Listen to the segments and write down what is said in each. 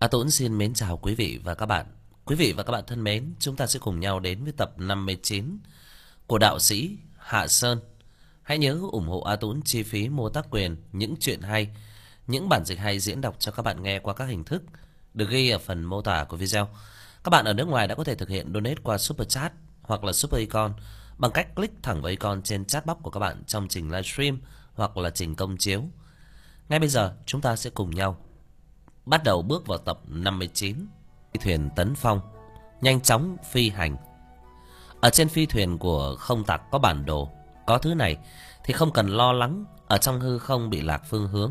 Tuấn xin mến chào quý vị và các bạn. Quý vị và các bạn thân mến, chúng ta sẽ cùng nhau đến với tập 59 của đạo sĩ Hạ Sơn. Hãy nhớ ủng hộ Tuấn chi phí mua tác quyền những chuyện hay, những bản dịch hay diễn đọc cho các bạn nghe qua các hình thức được ghi ở phần mô tả của video. Các bạn ở nước ngoài đã có thể thực hiện donate qua Super Chat hoặc là Super Icon bằng cách click thẳng vào icon trên chat box của các bạn trong trình livestream hoặc là trình công chiếu. Ngay bây giờ chúng ta sẽ cùng nhau bắt đầu bước vào tập 59. Phi thuyền tấn phong nhanh chóng phi hành. Ở trên phi thuyền của không tặc có bản đồ. Có thứ này thì không cần lo lắng ở trong hư không bị lạc phương hướng.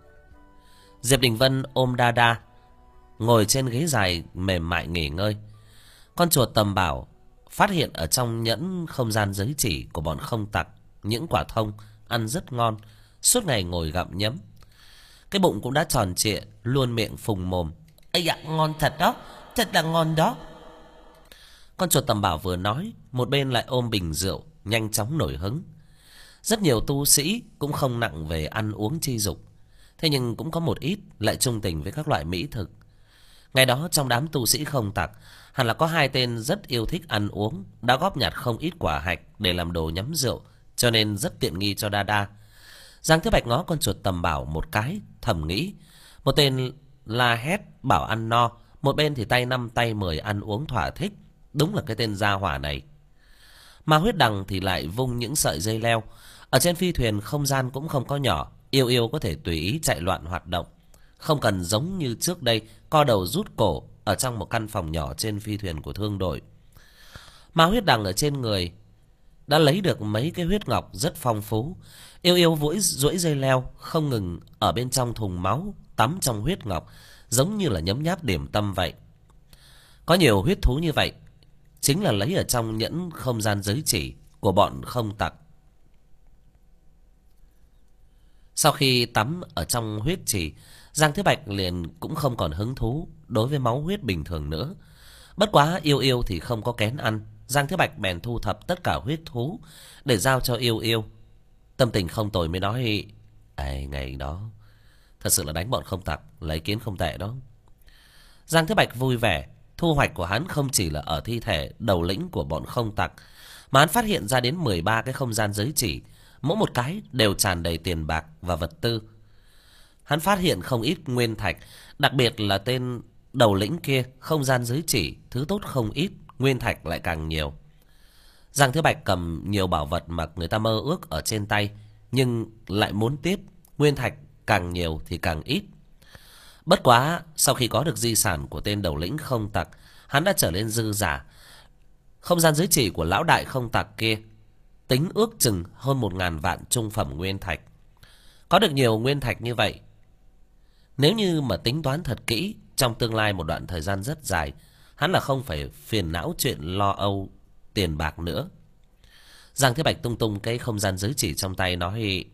Diệp Đình Vân ôm Đa ngồi trên ghế dài mềm mại nghỉ ngơi. Con chuột tầm bảo phát hiện ở trong nhẫn không gian giới chỉ của bọn không tặc những quả thông ăn rất ngon, suốt ngày ngồi gặm nhấm. Cái bụng cũng đã tròn trịa, luôn miệng phùng mồm. Ây dạ, ngon thật đó, thật là ngon đó. Con chuột tầm bảo vừa nói, một bên lại ôm bình rượu, nhanh chóng nổi hứng. Rất nhiều tu sĩ cũng không nặng về ăn uống chi dục, thế nhưng cũng có một ít lại trung tình với các loại mỹ thực. Ngày đó trong đám tu sĩ không tặc, hẳn là có hai tên rất yêu thích ăn uống, đã góp nhặt không ít quả hạch để làm đồ nhắm rượu, cho nên rất tiện nghi cho Đa. Giang Thiếu Bạch ngó con chuột tầm bảo một cái, thầm nghĩ. Một tên la hét bảo ăn no, một bên thì tay 5 tay 10 ăn uống thỏa thích. Đúng là cái tên gia hỏa này. Mà huyết đằng thì lại vung những sợi dây leo. Ở trên phi thuyền không gian cũng không có nhỏ, yêu có thể tùy ý chạy loạn hoạt động, không cần giống như trước đây co đầu rút cổ ở trong một căn phòng nhỏ trên phi thuyền của thương đội. Mà huyết đằng ở trên người đã lấy được mấy cái huyết ngọc rất phong phú. Yêu duỗi dây leo không ngừng ở bên trong thùng máu, tắm trong huyết ngọc, giống như là nhấm nháp điểm tâm vậy. Có nhiều huyết thú như vậy chính là lấy ở trong nhẫn không gian giới chỉ của bọn không tặc. Sau khi tắm ở trong huyết trì, Giang Thế Bạch liền cũng không còn hứng thú đối với máu huyết bình thường nữa. Bất quá yêu thì không có kén ăn, Giang Thế Bạch bèn thu thập tất cả huyết thú để giao cho yêu. Tâm tình không tồi mới nói: ngày đó thật sự là đánh bọn không tặc lấy kiến không tệ đó. Giang Thế Bạch vui vẻ. Thu hoạch của hắn không chỉ là ở thi thể đầu lĩnh của bọn không tặc, mà hắn phát hiện ra đến 13 cái không gian giới chỉ, mỗi một cái đều tràn đầy tiền bạc và vật tư. Hắn phát hiện không ít nguyên thạch, đặc biệt là tên đầu lĩnh kia, không gian giới chỉ thứ tốt không ít, nguyên thạch lại càng nhiều. Giang Thế Bạch cầm nhiều bảo vật mà người ta mơ ước ở trên tay, nhưng lại muốn tiếp, nguyên thạch càng nhiều thì càng ít. Bất quá, sau khi có được di sản của tên đầu lĩnh không tặc, hắn đã trở nên dư giả. Không gian giới chỉ của lão đại không tặc kia tính ước chừng hơn 1.000 vạn trung phẩm nguyên thạch. Có được nhiều nguyên thạch như vậy, nếu như mà tính toán thật kỹ, trong tương lai một đoạn thời gian rất dài, hắn là không phải phiền não chuyện lo âu tiền bạc nữa. Giang Thế Bạch tung tung cái không gian giới chỉ trong tay nói: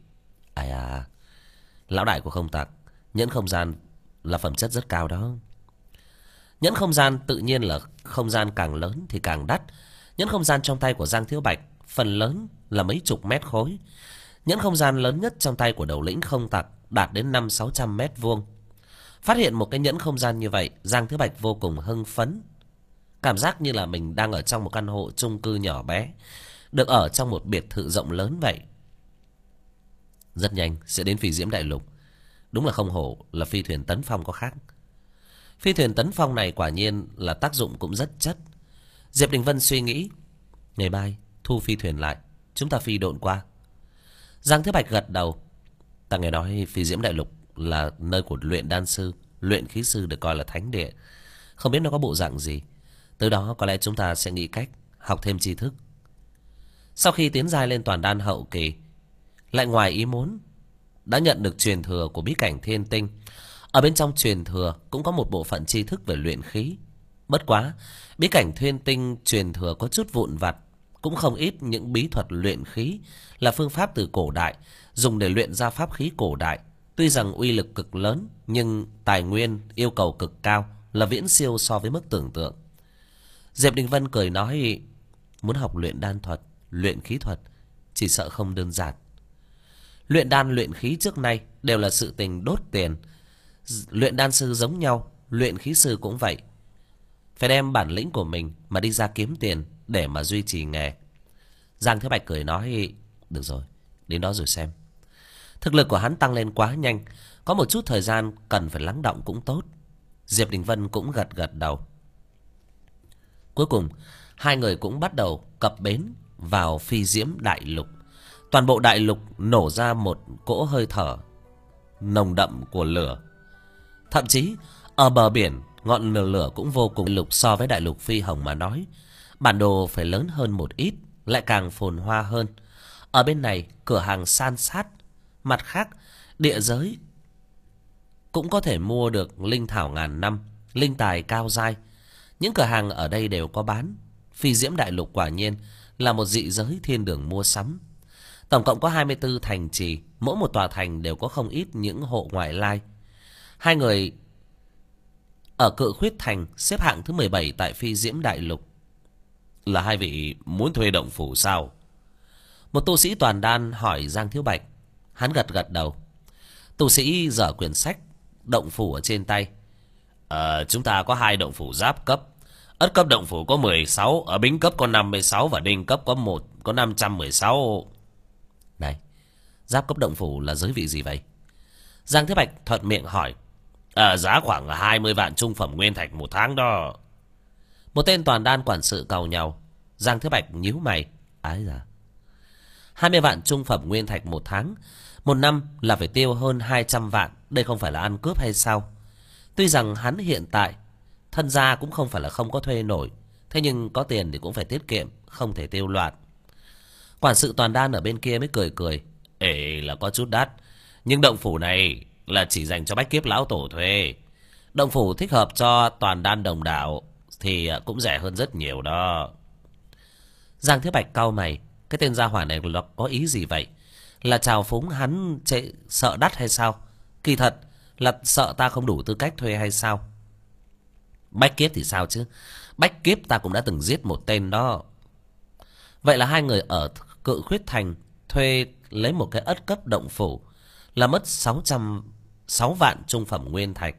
lão đại của không tặc, nhẫn không gian là phẩm chất rất cao đó. Nhẫn không gian tự nhiên là không gian càng lớn thì càng đắt. Nhẫn không gian trong tay của Giang Thiếu Bạch phần lớn là mấy chục mét khối. Nhẫn không gian lớn nhất trong tay của đầu lĩnh không tặc đạt đến 500-600 mét vuông. Phát hiện một cái nhẫn không gian như vậy, Giang Thiếu Bạch vô cùng hưng phấn. Cảm giác như là mình đang ở trong một căn hộ chung cư nhỏ bé, được ở trong một biệt thự rộng lớn vậy. Rất nhanh sẽ đến Phi Diễm Đại Lục. Đúng là không hổ là phi thuyền tấn phong có khác. Phi thuyền tấn phong này quả nhiên là tác dụng cũng rất chất. Diệp Đình Vân suy nghĩ: ngày mai thu phi thuyền lại, chúng ta phi độn qua. Giang Thế Bạch gật đầu. Ta nghe nói Phi Diễm Đại Lục là nơi của luyện đan sư, luyện khí sư, được coi là thánh địa. Không biết nó có bộ dạng gì, từ đó có lẽ chúng ta sẽ nghĩ cách học thêm tri thức. Sau khi tiến giai lên toàn đan hậu kỳ, lại ngoài ý muốn đã nhận được truyền thừa của bí cảnh thiên tinh. Ở bên trong truyền thừa cũng có một bộ phận tri thức về luyện khí. Bất quá, bí cảnh thiên tinh truyền thừa có chút vụn vặt, cũng không ít những bí thuật luyện khí là phương pháp từ cổ đại, dùng để luyện ra pháp khí cổ đại. Tuy rằng uy lực cực lớn, nhưng tài nguyên yêu cầu cực cao, là viễn siêu so với mức tưởng tượng. Diệp Đình Vân cười nói: muốn học luyện đan thuật, luyện khí thuật, chỉ sợ không đơn giản. Luyện đan luyện khí trước nay đều là sự tình đốt tiền. Luyện đan sư giống nhau, luyện khí sư cũng vậy. Phải đem bản lĩnh của mình mà đi ra kiếm tiền để mà duy trì nghề. Giang Thế Bạch cười nói, được rồi, đến đó rồi xem. Thực lực của hắn tăng lên quá nhanh, có một chút thời gian cần phải lắng đọng cũng tốt. Diệp Đình Vân cũng gật gật đầu. Cuối cùng, hai người cũng bắt đầu cập bến vào Phi Diễm Đại Lục. Toàn bộ đại lục nổ ra một cỗ hơi thở nồng đậm của lửa. Thậm chí, ở bờ biển, ngọn lửa cũng vô cùng lục. So với đại lục Phi Hồng mà nói, bản đồ phải lớn hơn một ít, lại càng phồn hoa hơn. Ở bên này, cửa hàng san sát. Mặt khác, địa giới cũng có thể mua được linh thảo ngàn năm, linh tài cao dai. Những cửa hàng ở đây đều có bán. Phi Diễm Đại Lục quả nhiên là một dị giới thiên đường mua sắm. Tổng cộng có 24 thành trì, mỗi một tòa thành đều có không ít những hộ ngoại lai. Hai người ở Cự Khuyết Thành xếp hạng thứ 17 tại Phi Diễm Đại Lục. Là hai vị muốn thuê động phủ sao? Một tu sĩ toàn đan hỏi Giang Thiếu Bạch. Hắn gật gật đầu. Tu sĩ dở quyển sách động phủ ở trên tay. Chúng ta có 2 động phủ giáp cấp. Ất cấp động phủ có 16, ở bính cấp có 56 và đinh cấp có 516. Này, giáp cấp động phủ là giới vị gì vậy? Giang Thế Bạch thuận miệng hỏi. Giá khoảng 20 vạn trung phẩm nguyên thạch một tháng đó. Một tên toàn đan quản sự càu nhau. Giang Thế Bạch nhíu mày. Ái da, 20 vạn trung phẩm nguyên thạch một tháng, một năm là phải tiêu hơn 200 vạn. Đây không phải là ăn cướp hay sao? Tuy rằng hắn hiện tại thân gia cũng không phải là không có thuê nổi, thế nhưng có tiền thì cũng phải tiết kiệm, không thể tiêu loạn. Quản sự toàn đan ở bên kia mới cười cười. Ê, là có chút đắt, nhưng động phủ này là chỉ dành cho bách kiếp lão tổ thuê. Động phủ thích hợp cho toàn đan đồng đạo thì cũng rẻ hơn rất nhiều đó. Giang Thế Bạch cau mày. Cái tên gia hỏa này nó có ý gì vậy? Là trào phúng hắn sợ đắt hay sao? Kỳ thật là sợ ta không đủ tư cách thuê hay sao? Bách kiếp thì sao chứ? Bách kiếp ta cũng đã từng giết một tên đó. Vậy là hai người ở Cự Khuyết Thành thuê lấy một cái ất cấp động phủ là mất 606 vạn trung phẩm nguyên thạch.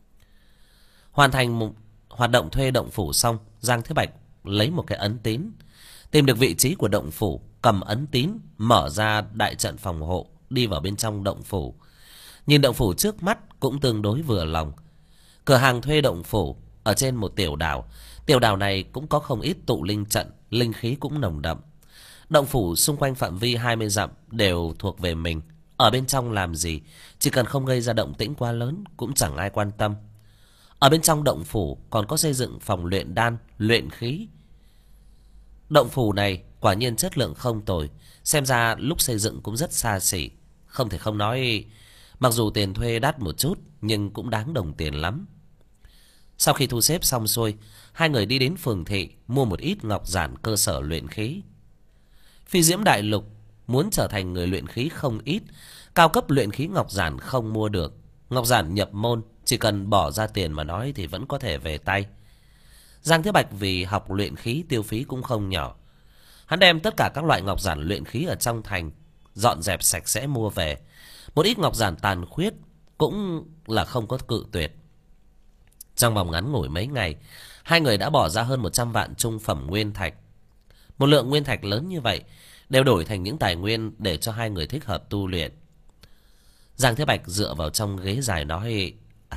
Hoàn thành một hoạt động thuê động phủ xong, Giang Thế Bạch lấy một cái ấn tín, tìm được vị trí của động phủ, cầm ấn tín mở ra đại trận phòng hộ, đi vào bên trong động phủ. Nhìn động phủ trước mắt cũng tương đối vừa lòng. Cửa hàng thuê động phủ ở trên một tiểu đảo. Tiểu đảo này cũng có không ít tụ linh trận, linh khí cũng nồng đậm. Động phủ xung quanh phạm vi 20 dặm đều thuộc về mình. Ở bên trong làm gì, chỉ cần không gây ra động tĩnh quá lớn cũng chẳng ai quan tâm. Ở bên trong động phủ còn có xây dựng phòng luyện đan, luyện khí. Động phủ này quả nhiên chất lượng không tồi, xem ra lúc xây dựng cũng rất xa xỉ. Không thể không nói, mặc dù tiền thuê đắt một chút nhưng cũng đáng đồng tiền lắm. Sau khi thu xếp xong xuôi, hai người đi đến phường thị mua một ít ngọc giản cơ sở luyện khí. Phi Diễm Đại Lục muốn trở thành người luyện khí không ít, cao cấp luyện khí ngọc giản không mua được. Ngọc giản nhập môn chỉ cần bỏ ra tiền mà nói thì vẫn có thể về tay. Giang Thế Bạch vì học luyện khí tiêu phí cũng không nhỏ. Hắn đem tất cả các loại ngọc giản luyện khí ở trong thành dọn dẹp sạch sẽ mua về. Một ít ngọc giản tàn khuyết cũng là không có cự tuyệt. Trong vòng ngắn ngủi mấy ngày, hai người đã bỏ ra hơn 100 vạn trung phẩm nguyên thạch. Một lượng nguyên thạch lớn như vậy đều đổi thành những tài nguyên để cho hai người thích hợp tu luyện. Giang Thế Bạch dựa vào trong ghế dài nói,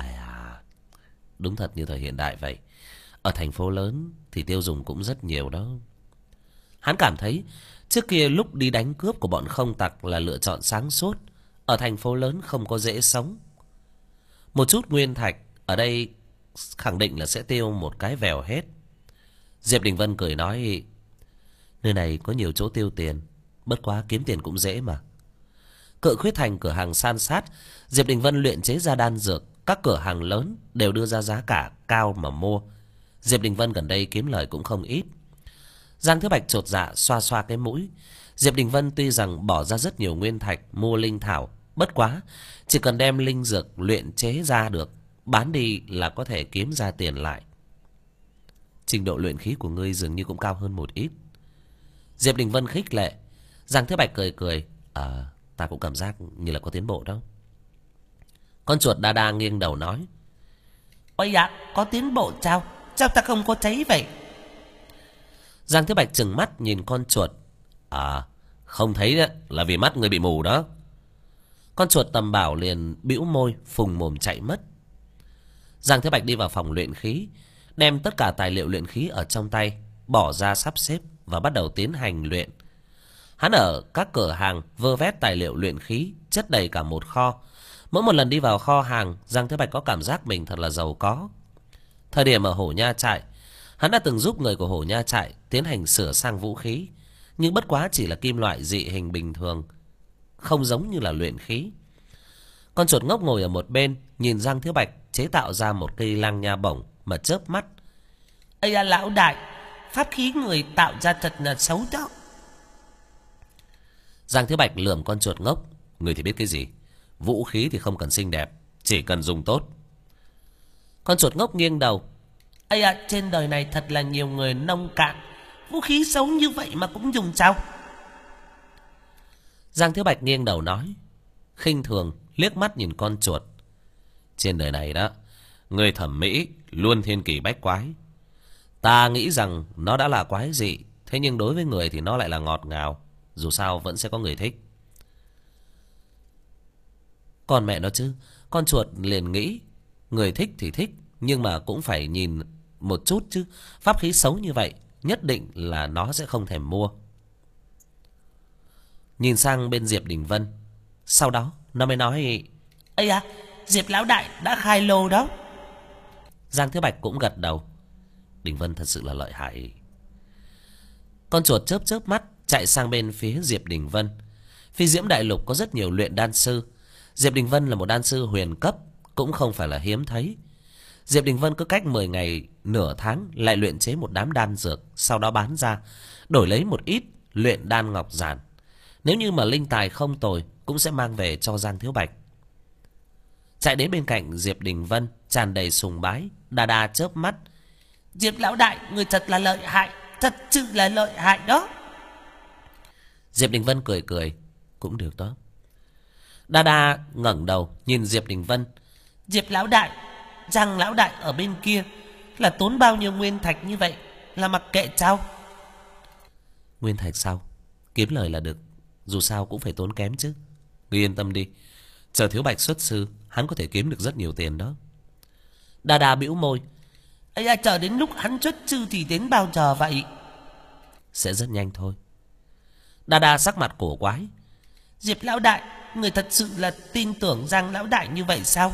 đúng thật như thời hiện đại vậy. Ở thành phố lớn thì tiêu dùng cũng rất nhiều đó. Hắn cảm thấy trước kia lúc đi đánh cướp của bọn không tặc là lựa chọn sáng suốt. Ở thành phố lớn không có dễ sống. Một chút nguyên thạch ở đây khẳng định là sẽ tiêu một cái vèo hết. Diệp Đình Vân cười nói, nơi này có nhiều chỗ tiêu tiền, bất quá kiếm tiền cũng dễ mà. Cự Khuyết Thành cửa hàng san sát, Diệp Đình Vân luyện chế ra đan dược, các cửa hàng lớn đều đưa ra giá cả cao mà mua. Diệp Đình Vân gần đây kiếm lời cũng không ít. Giang Thế Bạch chột dạ xoa xoa cái mũi. Diệp Đình Vân tuy rằng bỏ ra rất nhiều nguyên thạch mua linh thảo, bất quá chỉ cần đem linh dược luyện chế ra được, bán đi là có thể kiếm ra tiền lại. Trình độ luyện khí của ngươi dường như cũng cao hơn một ít. Diệp Đình Vân khích lệ. Giang Thế Bạch cười cười, ta cũng cảm giác như là có tiến bộ đó. Con chuột đa đa nghiêng đầu nói, Ôi ạ, có tiến bộ sao? Sao ta không có thấy vậy? Giang Thiếu Bạch trừng mắt nhìn con chuột. À, không thấy đó, là vì mắt người bị mù đó. Con chuột tầm bảo liền bĩu môi, phùng mồm chạy mất. Giang Thiếu Bạch đi vào phòng luyện khí, đem tất cả tài liệu luyện khí ở trong tay, bỏ ra sắp xếp và bắt đầu tiến hành luyện. Hắn ở các cửa hàng vơ vét tài liệu luyện khí, chất đầy cả một kho. Mỗi một lần đi vào kho hàng, Giang Thiếu Bạch có cảm giác mình thật là giàu có. Thời điểm ở Hổ Nha Trại, hắn đã từng giúp người của Hổ Nha Trại tiến hành sửa sang vũ khí, nhưng bất quá chỉ là kim loại dị hình bình thường, không giống như là luyện khí. Con chuột ngốc ngồi ở một bên, nhìn Giang Thiếu Bạch chế tạo ra một cây lăng nha bổng mà chớp mắt. Ây da lão đại, pháp khí người tạo ra thật là xấu đó. Giang Thiếu Bạch lườm con chuột ngốc. Người thì biết cái gì? Vũ khí thì không cần xinh đẹp, chỉ cần dùng tốt. Con chuột ngốc nghiêng đầu. Ây da, trên đời này thật là nhiều người nông cạn, vũ khí xấu như vậy mà cũng dùng sao? Giang Thiếu Bạch nghiêng đầu nói, khinh thường liếc mắt nhìn con chuột. Trên đời này đó, người thẩm mỹ luôn thiên kỳ bách quái. Ta nghĩ rằng nó đã là quái dị, thế nhưng đối với người thì nó lại là ngọt ngào. Dù sao vẫn sẽ có người thích. Còn mẹ nó chứ, con chuột liền nghĩ, người thích thì thích, nhưng mà cũng phải nhìn một chút chứ. Pháp khí xấu như vậy, nhất định là nó sẽ không thèm mua. Nhìn sang bên Diệp Đình Vân, sau đó nó mới nói, Ây da, Diệp lão đại đã khai lô đó. Giang Thiếu Bạch cũng gật đầu. Đình Vân thật sự là lợi hại. Con chuột chớp chớp mắt chạy sang bên phía Diệp Đình Vân. Phi Diễm Đại Lục có rất nhiều luyện đan sư. Diệp Đình Vân là một đan sư huyền cấp, cũng không phải là hiếm thấy. Diệp Đình Vân cứ cách 10 ngày, nửa tháng lại luyện chế một đám đan dược, sau đó bán ra, đổi lấy một ít luyện đan ngọc giản. Nếu như mà linh tài không tồi, cũng sẽ mang về cho Giang Thiếu Bạch. Chạy đến bên cạnh Diệp Đình Vân, tràn đầy sùng bái, đa đa chớp mắt. Diệp lão đại, người thật là lợi hại, thật sự là lợi hại đó. Diệp Đình Vân cười cười, cũng được đó. Đa đa ngẩng đầu nhìn Diệp Đình Vân. Diệp lão đại, Giang lão đại ở bên kia là tốn bao nhiêu nguyên thạch như vậy, là mặc kệ sao? Nguyên thạch sao? Kiếm lời là được, dù sao cũng phải tốn kém chứ. Ngươi yên tâm đi, chờ Thiếu Bạch xuất sư, hắn có thể kiếm được rất nhiều tiền đó. Đa đa bĩu môi. Ây da, chờ đến lúc hắn xuất sư thì đến bao giờ vậy? Sẽ rất nhanh thôi. Đa đa sắc mặt cổ quái. Diệp lão đại, người thật sự là tin tưởng Giang lão đại như vậy sao?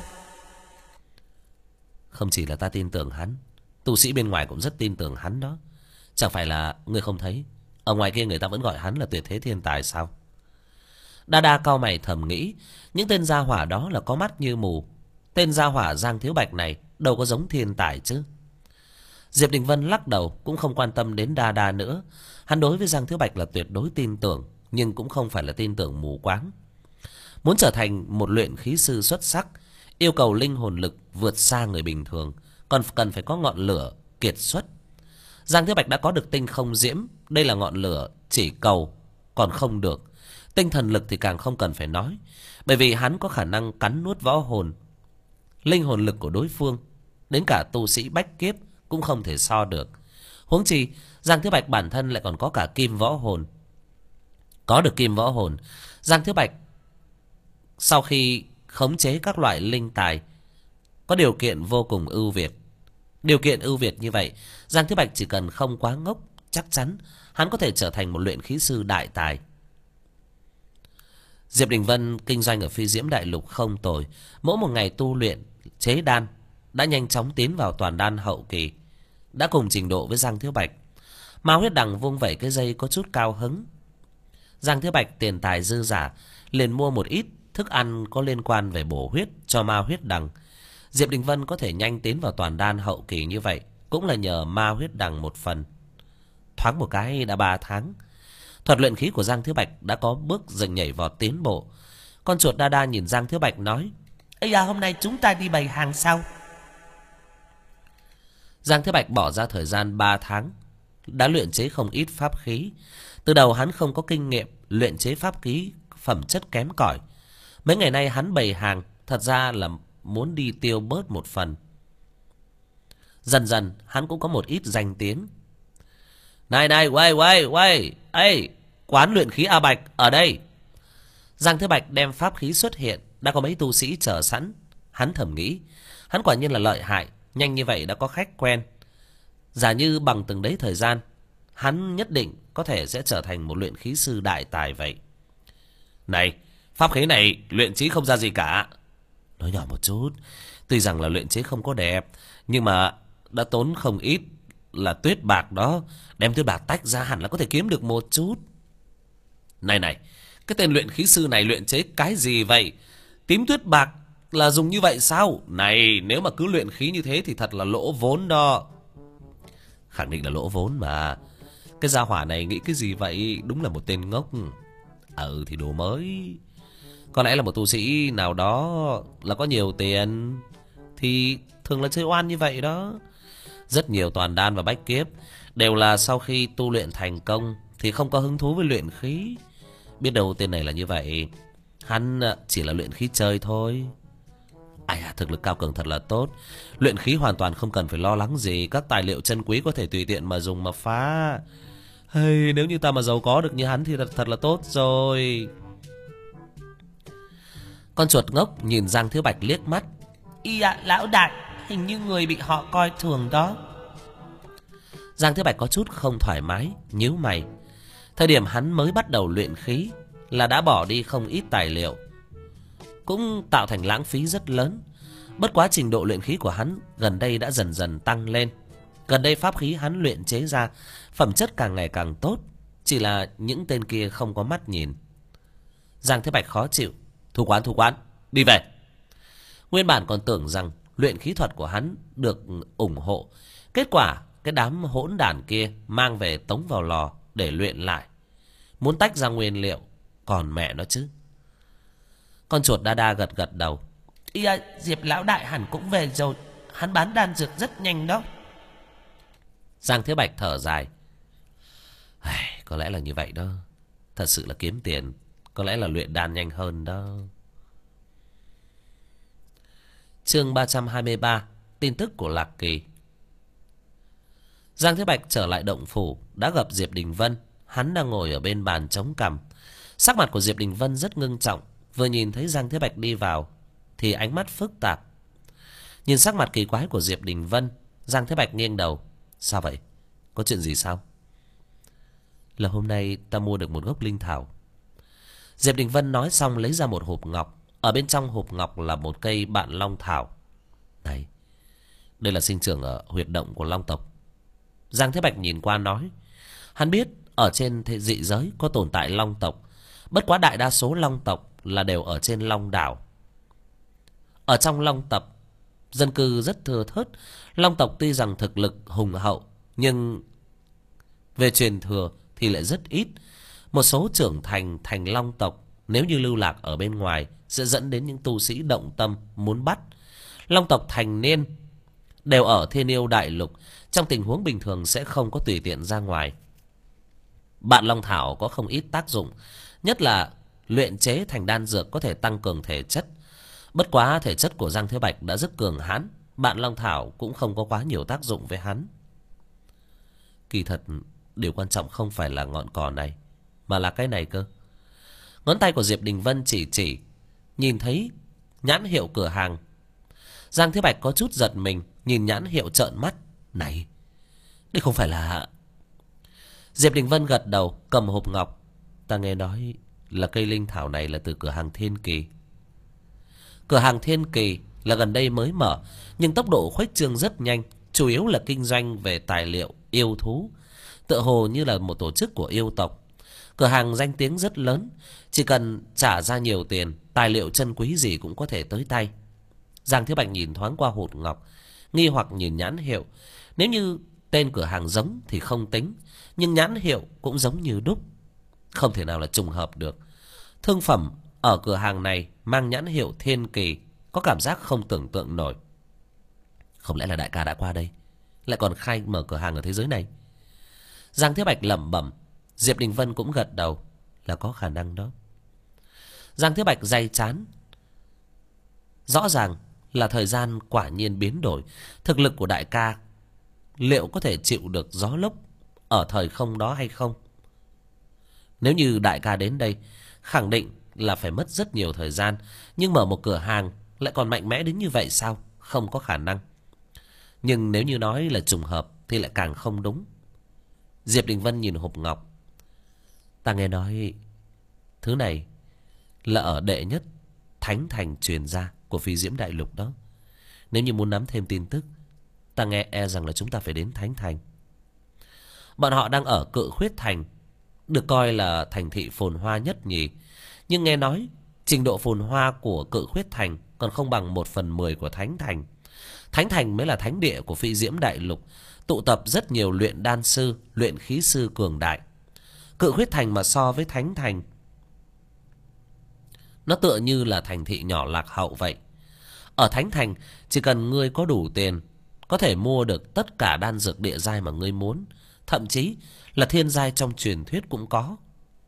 Không chỉ là ta tin tưởng hắn, tu sĩ bên ngoài cũng rất tin tưởng hắn đó. Chẳng phải là ngươi không thấy, ở ngoài kia người ta vẫn gọi hắn là tuyệt thế thiên tài sao? Đa đa cau mày thầm nghĩ, những tên gia hỏa đó là có mắt như mù. Tên gia hỏa Giang Thiếu Bạch này đâu có giống thiên tài chứ. Diệp Đình Vân lắc đầu, cũng không quan tâm đến đa đa nữa. Hắn đối với Giang Thiếu Bạch là tuyệt đối tin tưởng, nhưng cũng không phải là tin tưởng mù quáng. Muốn trở thành một luyện khí sư xuất sắc, yêu cầu linh hồn lực vượt xa người bình thường, còn cần phải có ngọn lửa kiệt xuất. Giang Thiếu Bạch đã có được tinh không diễm, đây là ngọn lửa chỉ cầu còn không được. Tinh thần lực thì càng không cần phải nói, bởi vì hắn có khả năng cắn nuốt võ hồn. Linh hồn lực của đối phương, đến cả tu sĩ bách kiếp cũng không thể so được. Huống chi Giang Thiếu Bạch bản thân lại còn có cả kim võ hồn. Có được kim võ hồn, Giang Thiếu Bạch sau khi khống chế các loại linh tài có điều kiện vô cùng ưu việt. Điều kiện ưu việt như vậy, Giang Thiếu Bạch chỉ cần không quá ngốc, chắc chắn hắn có thể trở thành một luyện khí sư đại tài. Diệp Đình Vân kinh doanh ở Phi Diễm Đại Lục không tồi, mỗi một ngày tu luyện chế đan đã nhanh chóng tiến vào toàn đan hậu kỳ, đã cùng trình độ với Giang Thiếu Bạch. Ma Huyết Đằng vung vẩy cái dây có chút cao hứng. Giang Thiếu Bạch tiền tài dư giả, liền mua một ít thức ăn có liên quan về bổ huyết cho Ma Huyết Đằng. Diệp Đình Vân có thể nhanh tiến vào toàn đan hậu kỳ như vậy, cũng là nhờ Ma Huyết Đằng một phần. Thoáng một cái đã 3 tháng, thuật luyện khí của Giang Thiếu Bạch đã có bước dần nhảy vọt tiến bộ. Con chuột đa đa nhìn Giang Thiếu Bạch nói, Ây da, hôm nay chúng ta đi bày hàng sao? Giang Thiếu Bạch bỏ ra thời gian 3 tháng, đã luyện chế không ít pháp khí. Từ đầu hắn không có kinh nghiệm luyện chế pháp khí phẩm chất kém cỏi. Mấy ngày nay hắn bày hàng, thật ra là muốn đi tiêu bớt một phần. Dần dần hắn cũng có một ít danh tiếng. Này này, quay, ê, quán luyện khí A Bạch ở đây. Giang Thế Bạch đem pháp khí xuất hiện, đã có mấy tu sĩ chờ sẵn. Hắn thầm nghĩ, hắn quả nhiên là lợi hại, nhanh như vậy đã có khách quen. Giả như bằng từng đấy thời gian, hắn nhất định có thể sẽ trở thành một luyện khí sư đại tài vậy. Này, pháp khí này luyện chế không ra gì cả. Nói nhỏ một chút, tuy rằng là luyện chế không có đẹp, nhưng mà đã tốn không ít là tuyết bạc đó. Đem tuyết bạc tách ra hẳn là có thể kiếm được một chút. Này này, cái tên luyện khí sư này luyện chế cái gì vậy? Tím tuyết bạc là dùng như vậy sao? Này, nếu mà cứ luyện khí như thế thì thật là lỗ vốn đó. Khẳng định là lỗ vốn mà. Cái gia hỏa này nghĩ cái gì vậy? Đúng là một tên ngốc. Thì đồ mới. Có lẽ là một tu sĩ nào đó là có nhiều tiền, thì thường là chơi oan như vậy đó. Rất nhiều toàn đan và bách kiếp đều là sau khi tu luyện thành công thì không có hứng thú với luyện khí. Biết đâu tên này là như vậy. Hắn chỉ là luyện khí chơi thôi. Thực lực cao cường thật là tốt. Luyện khí hoàn toàn không cần phải lo lắng gì. Các tài liệu chân quý có thể tùy tiện mà dùng mà phá. Nếu như ta mà giàu có được như hắn thì thật là tốt rồi. Con chuột ngốc nhìn Giang Thiếu Bạch liếc mắt. Lão đại, hình như người bị họ coi thường đó. Giang Thiếu Bạch có chút không thoải mái, nhíu mày. Thời điểm hắn mới bắt đầu luyện khí là đã bỏ đi không ít tài liệu, cũng tạo thành lãng phí rất lớn. Bất quá trình độ luyện khí của hắn gần đây đã dần dần tăng lên. Gần đây pháp khí hắn luyện chế ra phẩm chất càng ngày càng tốt, chỉ là những tên kia không có mắt nhìn. Giang Thế Bạch khó chịu. Thu quán, đi về. Nguyên bản còn tưởng rằng luyện khí thuật của hắn được ủng hộ, kết quả cái đám hỗn đản kia mang về tống vào lò để luyện lại. Muốn tách ra nguyên liệu, còn mẹ nó chứ. Con chuột đa đa gật đầu. Diệp lão đại hẳn cũng về rồi. Hắn bán đan dược rất nhanh đó. Giang Thế Bạch thở dài. Có lẽ là như vậy đó. Thật sự là kiếm tiền, có lẽ là luyện đan nhanh hơn đó. Chương 323. Tin tức của Lạc Kỳ. Giang Thế Bạch trở lại động phủ, đã gặp Diệp Đình Vân. Hắn đang ngồi ở bên bàn chống cằm. Sắc mặt của Diệp Đình Vân rất ngưng trọng. Vừa nhìn thấy Giang Thế Bạch đi vào thì ánh mắt phức tạp. Nhìn sắc mặt kỳ quái của Diệp Đình Vân, Giang Thế Bạch nghiêng đầu. Sao vậy? Có chuyện gì sao? Là hôm nay ta mua được một gốc linh thảo. Diệp Đình Vân nói xong lấy ra một hộp ngọc. Ở bên trong hộp ngọc là một cây bạn long thảo. Này, đây là sinh trưởng ở huyệt động của long tộc. Giang Thế Bạch nhìn qua nói. Hắn biết ở trên thế dị giới có tồn tại long tộc. Bất quá đại đa số long tộc là đều ở trên long đảo. Ở trong long tộc, dân cư rất thưa thớt. Long tộc tuy rằng thực lực hùng hậu, nhưng về truyền thừa thì lại rất ít. Một số trưởng thành long tộc nếu như lưu lạc ở bên ngoài sẽ dẫn đến những tu sĩ động tâm muốn bắt. Long tộc thành niên đều ở Thiên Yêu Đại Lục, trong tình huống bình thường sẽ không có tùy tiện ra ngoài. Bạn long thảo có không ít tác dụng, nhất là luyện chế thành đan dược có thể tăng cường thể chất. Bất quá thể chất của Giang Thế Bạch đã rất cường hãn, bạn long thảo cũng không có quá nhiều tác dụng với hắn. Kỳ thật điều quan trọng không phải là ngọn cỏ này, mà là cái này cơ. Ngón tay của Diệp Đình Vân chỉ, nhìn thấy nhãn hiệu cửa hàng. Giang Thế Bạch có chút giật mình, nhìn nhãn hiệu trợn mắt. Này, đây không phải là... Diệp Đình Vân gật đầu, cầm hộp ngọc. Ta nghe nói là cây linh thảo này là từ cửa hàng Thiên Kỳ. Cửa hàng Thiên Kỳ là gần đây mới mở, nhưng tốc độ khuếch trương rất nhanh, chủ yếu là kinh doanh về tài liệu yêu thú, tựa hồ như là một tổ chức của yêu tộc. Cửa hàng danh tiếng rất lớn, chỉ cần trả ra nhiều tiền, tài liệu chân quý gì cũng có thể tới tay. Giang Thế Bạch nhìn thoáng qua hột ngọc, nghi hoặc nhìn nhãn hiệu. Nếu như tên cửa hàng giống thì không tính, nhưng nhãn hiệu cũng giống như đúc, không thể nào là trùng hợp được. Thương phẩm ở cửa hàng này mang nhãn hiệu Thiên Kỳ, có cảm giác không tưởng tượng nổi. Không lẽ là đại ca đã qua đây, lại còn khai mở cửa hàng ở thế giới này? Giang Thế Bạch lẩm bẩm. Diệp Đình Vân cũng gật đầu, là có khả năng đó. Giang Thế Bạch day chán. Rõ ràng là thời gian quả nhiên biến đổi. Thực lực của đại ca liệu có thể chịu được gió lốc ở thời không đó hay không. Nếu như đại ca đến đây, khẳng định là phải mất rất nhiều thời gian. Nhưng mở một cửa hàng lại còn mạnh mẽ đến như vậy sao? Không có khả năng. Nhưng nếu như nói là trùng hợp thì lại càng không đúng. Diệp Đình Vân nhìn hộp ngọc. Ta nghe nói thứ này là ở đệ nhất thánh thành truyền ra của Phi Diễm Đại Lục đó. Nếu như muốn nắm thêm tin tức, ta nghe e rằng là chúng ta phải đến thánh thành. Bọn họ đang ở Cự Khuyết Thành, được coi là thành thị phồn hoa nhất nhỉ. Nhưng nghe nói trình độ phồn hoa của Cự Khuyết Thành còn không bằng 1/10 của thánh thành. Thánh thành mới là thánh địa của Phi Diễm Đại Lục, tụ tập rất nhiều luyện đan sư, luyện khí sư cường đại. Cự Khuyết Thành mà so với thánh thành, nó tựa như là thành thị nhỏ lạc hậu vậy. Ở thánh thành, chỉ cần ngươi có đủ tiền, có thể mua được tất cả đan dược địa giai mà ngươi muốn, thậm chí là thiên giai trong truyền thuyết cũng có.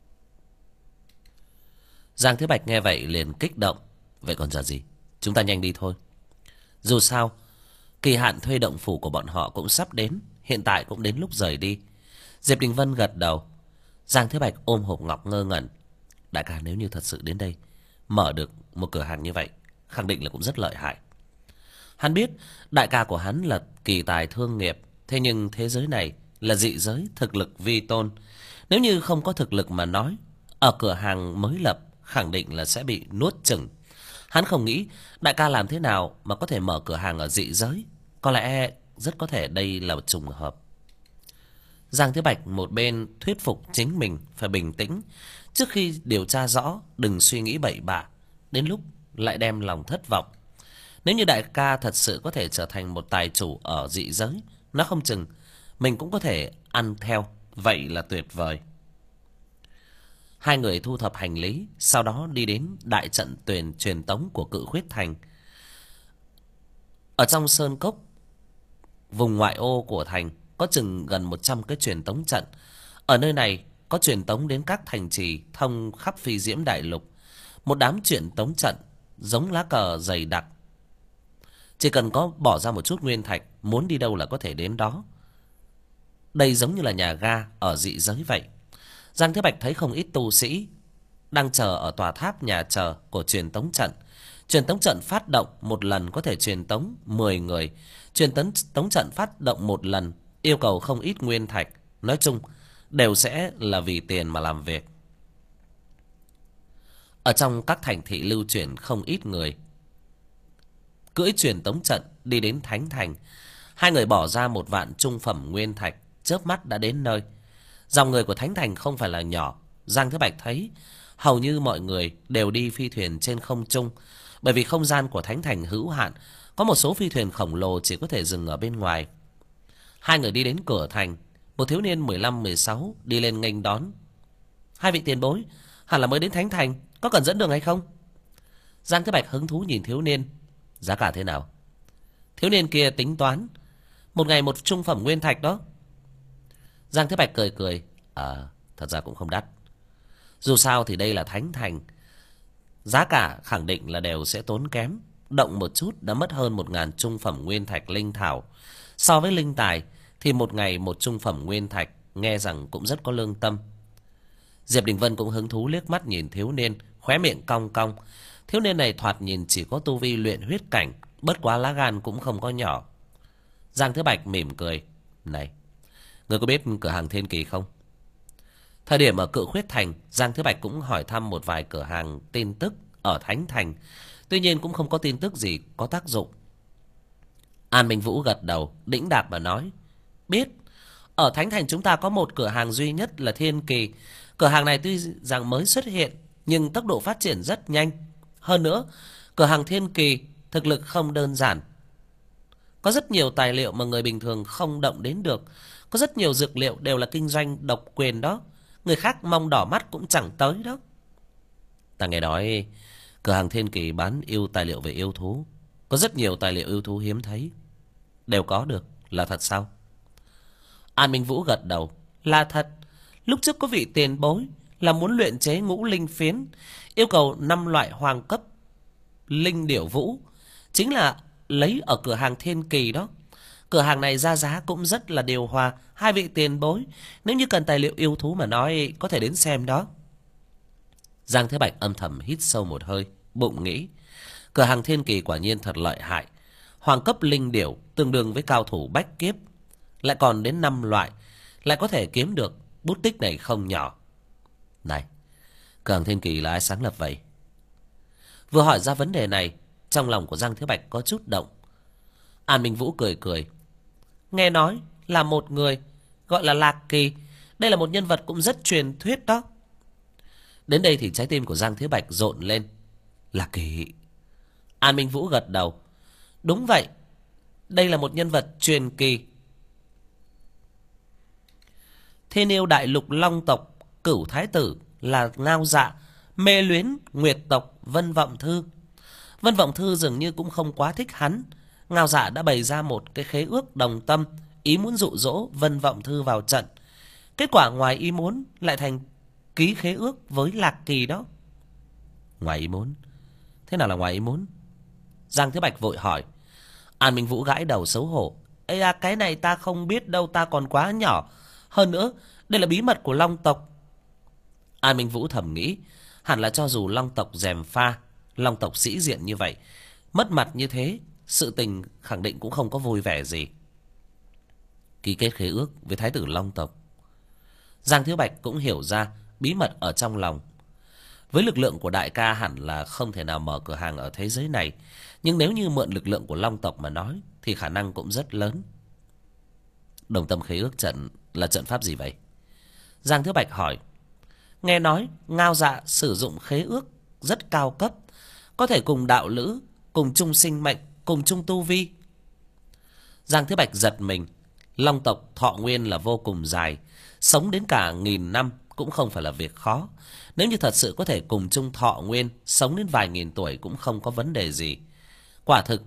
Giang Thế Bạch nghe vậy liền kích động. Vậy còn chờ gì, chúng ta nhanh đi thôi. Dù sao kỳ hạn thuê động phủ của bọn họ cũng sắp đến, hiện tại cũng đến lúc rời đi. Diệp Đình Vân gật đầu. Giang Thế Bạch ôm hộp ngọc ngơ ngẩn. Đại ca nếu như thật sự đến đây mở được một cửa hàng như vậy, khẳng định là cũng rất lợi hại. Hắn biết đại ca của hắn là kỳ tài thương nghiệp, thế nhưng thế giới này là dị giới thực lực vi tôn. Nếu như không có thực lực mà nói, ở cửa hàng mới lập khẳng định là sẽ bị nuốt chửng. Hắn không nghĩ đại ca làm thế nào mà có thể mở cửa hàng ở dị giới. Có lẽ rất có thể đây là một trùng hợp. Giang Thế Bạch một bên thuyết phục chính mình phải bình tĩnh. Trước khi điều tra rõ, đừng suy nghĩ bậy bạ, đến lúc lại đem lòng thất vọng. Nếu như đại ca thật sự có thể trở thành một tài chủ ở dị giới, nó không chừng mình cũng có thể ăn theo. Vậy là tuyệt vời. Hai người thu thập hành lý, sau đó đi đến đại trận truyền tống của Cự Khuyết Thành. Ở trong sơn cốc, vùng ngoại ô của thành, có chừng gần 100 cái truyền tống trận. Ở nơi này có truyền tống đến các thành trì thông khắp Phi Diễm Đại Lục. Một đám truyền tống trận giống lá cờ dày đặc. Chỉ cần có bỏ ra một chút nguyên thạch, muốn đi đâu là có thể đến đó. Đây giống như là nhà ga ở dị giới vậy. Giang Thế Bạch thấy không ít tu sĩ đang chờ ở tòa tháp nhà chờ của truyền tống trận. Truyền tống trận phát động một lần có thể truyền tống 10 người. Truyền tống trận phát động một lần yêu cầu không ít nguyên thạch. Nói chung đều sẽ là vì tiền mà làm việc. Ở trong các thành thị lưu chuyển không ít người cưỡi truyền tống trận đi đến thánh thành. Hai người bỏ ra 1 vạn trung phẩm nguyên thạch, chớp mắt đã đến nơi. Dòng người của thánh thành không phải là nhỏ. Giang Thế Bạch thấy hầu như mọi người đều đi phi thuyền trên không trung, bởi vì không gian của thánh thành hữu hạn, có một số phi thuyền khổng lồ chỉ có thể dừng ở bên ngoài. Hai người đi đến cửa thành. Một thiếu niên 15-16 đi lên nghênh đón. Hai vị tiền bối, hẳn là mới đến thánh thành, có cần dẫn đường hay không? Giang Thế Bạch hứng thú nhìn thiếu niên. Giá cả thế nào? Thiếu niên kia tính toán. 1 ngày 1 trung phẩm nguyên thạch đó. Giang Thế Bạch cười cười. Thật ra cũng không đắt. Dù sao thì đây là thánh thành, giá cả khẳng định là đều sẽ tốn kém. Động một chút đã mất hơn 1000 trung phẩm nguyên thạch linh thảo. So với linh tài thì 1 ngày 1 trung phẩm nguyên thạch nghe rằng cũng rất có lương tâm. Diệp Đình Vân cũng hứng thú liếc mắt nhìn thiếu niên, khóe miệng cong cong. Thiếu niên này thoạt nhìn chỉ có tu vi luyện huyết cảnh, bất quá lá gan cũng không có nhỏ. Giang Thế Bạch mỉm cười. Này, ngươi có biết cửa hàng Thiên Kỳ không? Thời điểm ở Cự Khuyết Thành, Giang Thế Bạch cũng hỏi thăm một vài cửa hàng tin tức ở Thánh Thành. Tuy nhiên cũng không có tin tức gì có tác dụng. An Minh Vũ gật đầu, đĩnh đạc mà nói. Biết, ở Thánh Thành chúng ta có một cửa hàng duy nhất là Thiên Kỳ. Cửa hàng này tuy rằng mới xuất hiện, nhưng tốc độ phát triển rất nhanh. Hơn nữa, cửa hàng Thiên Kỳ thực lực không đơn giản. Có rất nhiều tài liệu mà người bình thường không động đến được. Có rất nhiều dược liệu đều là kinh doanh độc quyền đó. Người khác mong đỏ mắt cũng chẳng tới đó. Ta nghe nói cửa hàng Thiên Kỳ bán yêu tài liệu về yêu thú. Có rất nhiều tài liệu yêu thú hiếm thấy đều có được, là thật sao? An Minh Vũ gật đầu. Là thật. Lúc trước có vị tiền bối là muốn luyện chế ngũ linh phiến, yêu cầu 5 loại hoàng cấp linh điểu vũ, chính là lấy ở cửa hàng Thiên Kỳ đó. Cửa hàng này ra giá cũng rất là điều hòa. Hai vị tiền bối, nếu như cần tài liệu yêu thú mà nói, có thể đến xem đó. Giang Thế Bạch âm thầm hít sâu một hơi, bụng nghĩ, cửa hàng Thiên Kỳ quả nhiên thật lợi hại. Hoàng cấp linh điểu tương đương với cao thủ bách kiếp, lại còn đến 5 loại, lại có thể kiếm được bút tích này không nhỏ. Này, cửa hàng Thiên Kỳ là ai sáng lập vậy? Vừa hỏi ra vấn đề này, trong lòng của Giang Thế Bạch có chút động. An Minh Vũ cười cười. Nghe nói là một người gọi là Lạc Kỳ. Đây là một nhân vật cũng rất truyền thuyết đó. Đến đây thì trái tim của Giang Thế Bạch rộn lên. Lạc Kỳ? An Minh Vũ gật đầu. Đúng vậy, đây là một nhân vật truyền kỳ. Thiên yêu đại lục Long tộc Cửu Thái tử là Ngao Dạ, mê luyến Nguyệt tộc Vân Vọng Thư. Vân Vọng Thư dường như cũng không quá thích hắn. Ngao Dạ đã bày ra một cái khế ước đồng tâm, ý muốn dụ dỗ Vân Vọng Thư vào trận. Kết quả ngoài ý muốn lại thành ký khế ước với Lạc Kỳ đó. Ngoài ý muốn? Thế nào là ngoài ý muốn? Giang Thế Bạch vội hỏi. An Minh Vũ gãi đầu xấu hổ. Ê à, cái này ta không biết đâu, ta còn quá nhỏ. Hơn nữa, đây là bí mật của Long tộc. An Minh Vũ thầm nghĩ, hẳn là cho dù Long tộc gièm pha, Long tộc sĩ diện như vậy, mất mặt như thế, sự tình khẳng định cũng không có vui vẻ gì. Ký kết khế ước với Thái tử Long tộc. Giang Thế Bạch cũng hiểu ra bí mật ở trong lòng. Với lực lượng của đại ca hẳn là không thể nào mở cửa hàng ở thế giới này, nhưng nếu như mượn lực lượng của Long tộc mà nói thì khả năng cũng rất lớn. Đồng tâm khế ước trận là trận pháp gì vậy? Giang Thế Bạch hỏi. Nghe nói Ngao Dạ sử dụng khế ước rất cao cấp, có thể cùng đạo lữ, cùng chung sinh mệnh, cùng chung tu vi. Giang Thế Bạch giật mình. Long tộc thọ nguyên là vô cùng dài, sống đến cả 1000 năm cũng không phải là việc khó. Nếu như thật sự có thể cùng chung thọ nguyên, sống đến vài nghìn tuổi cũng không có vấn đề gì. Quả thực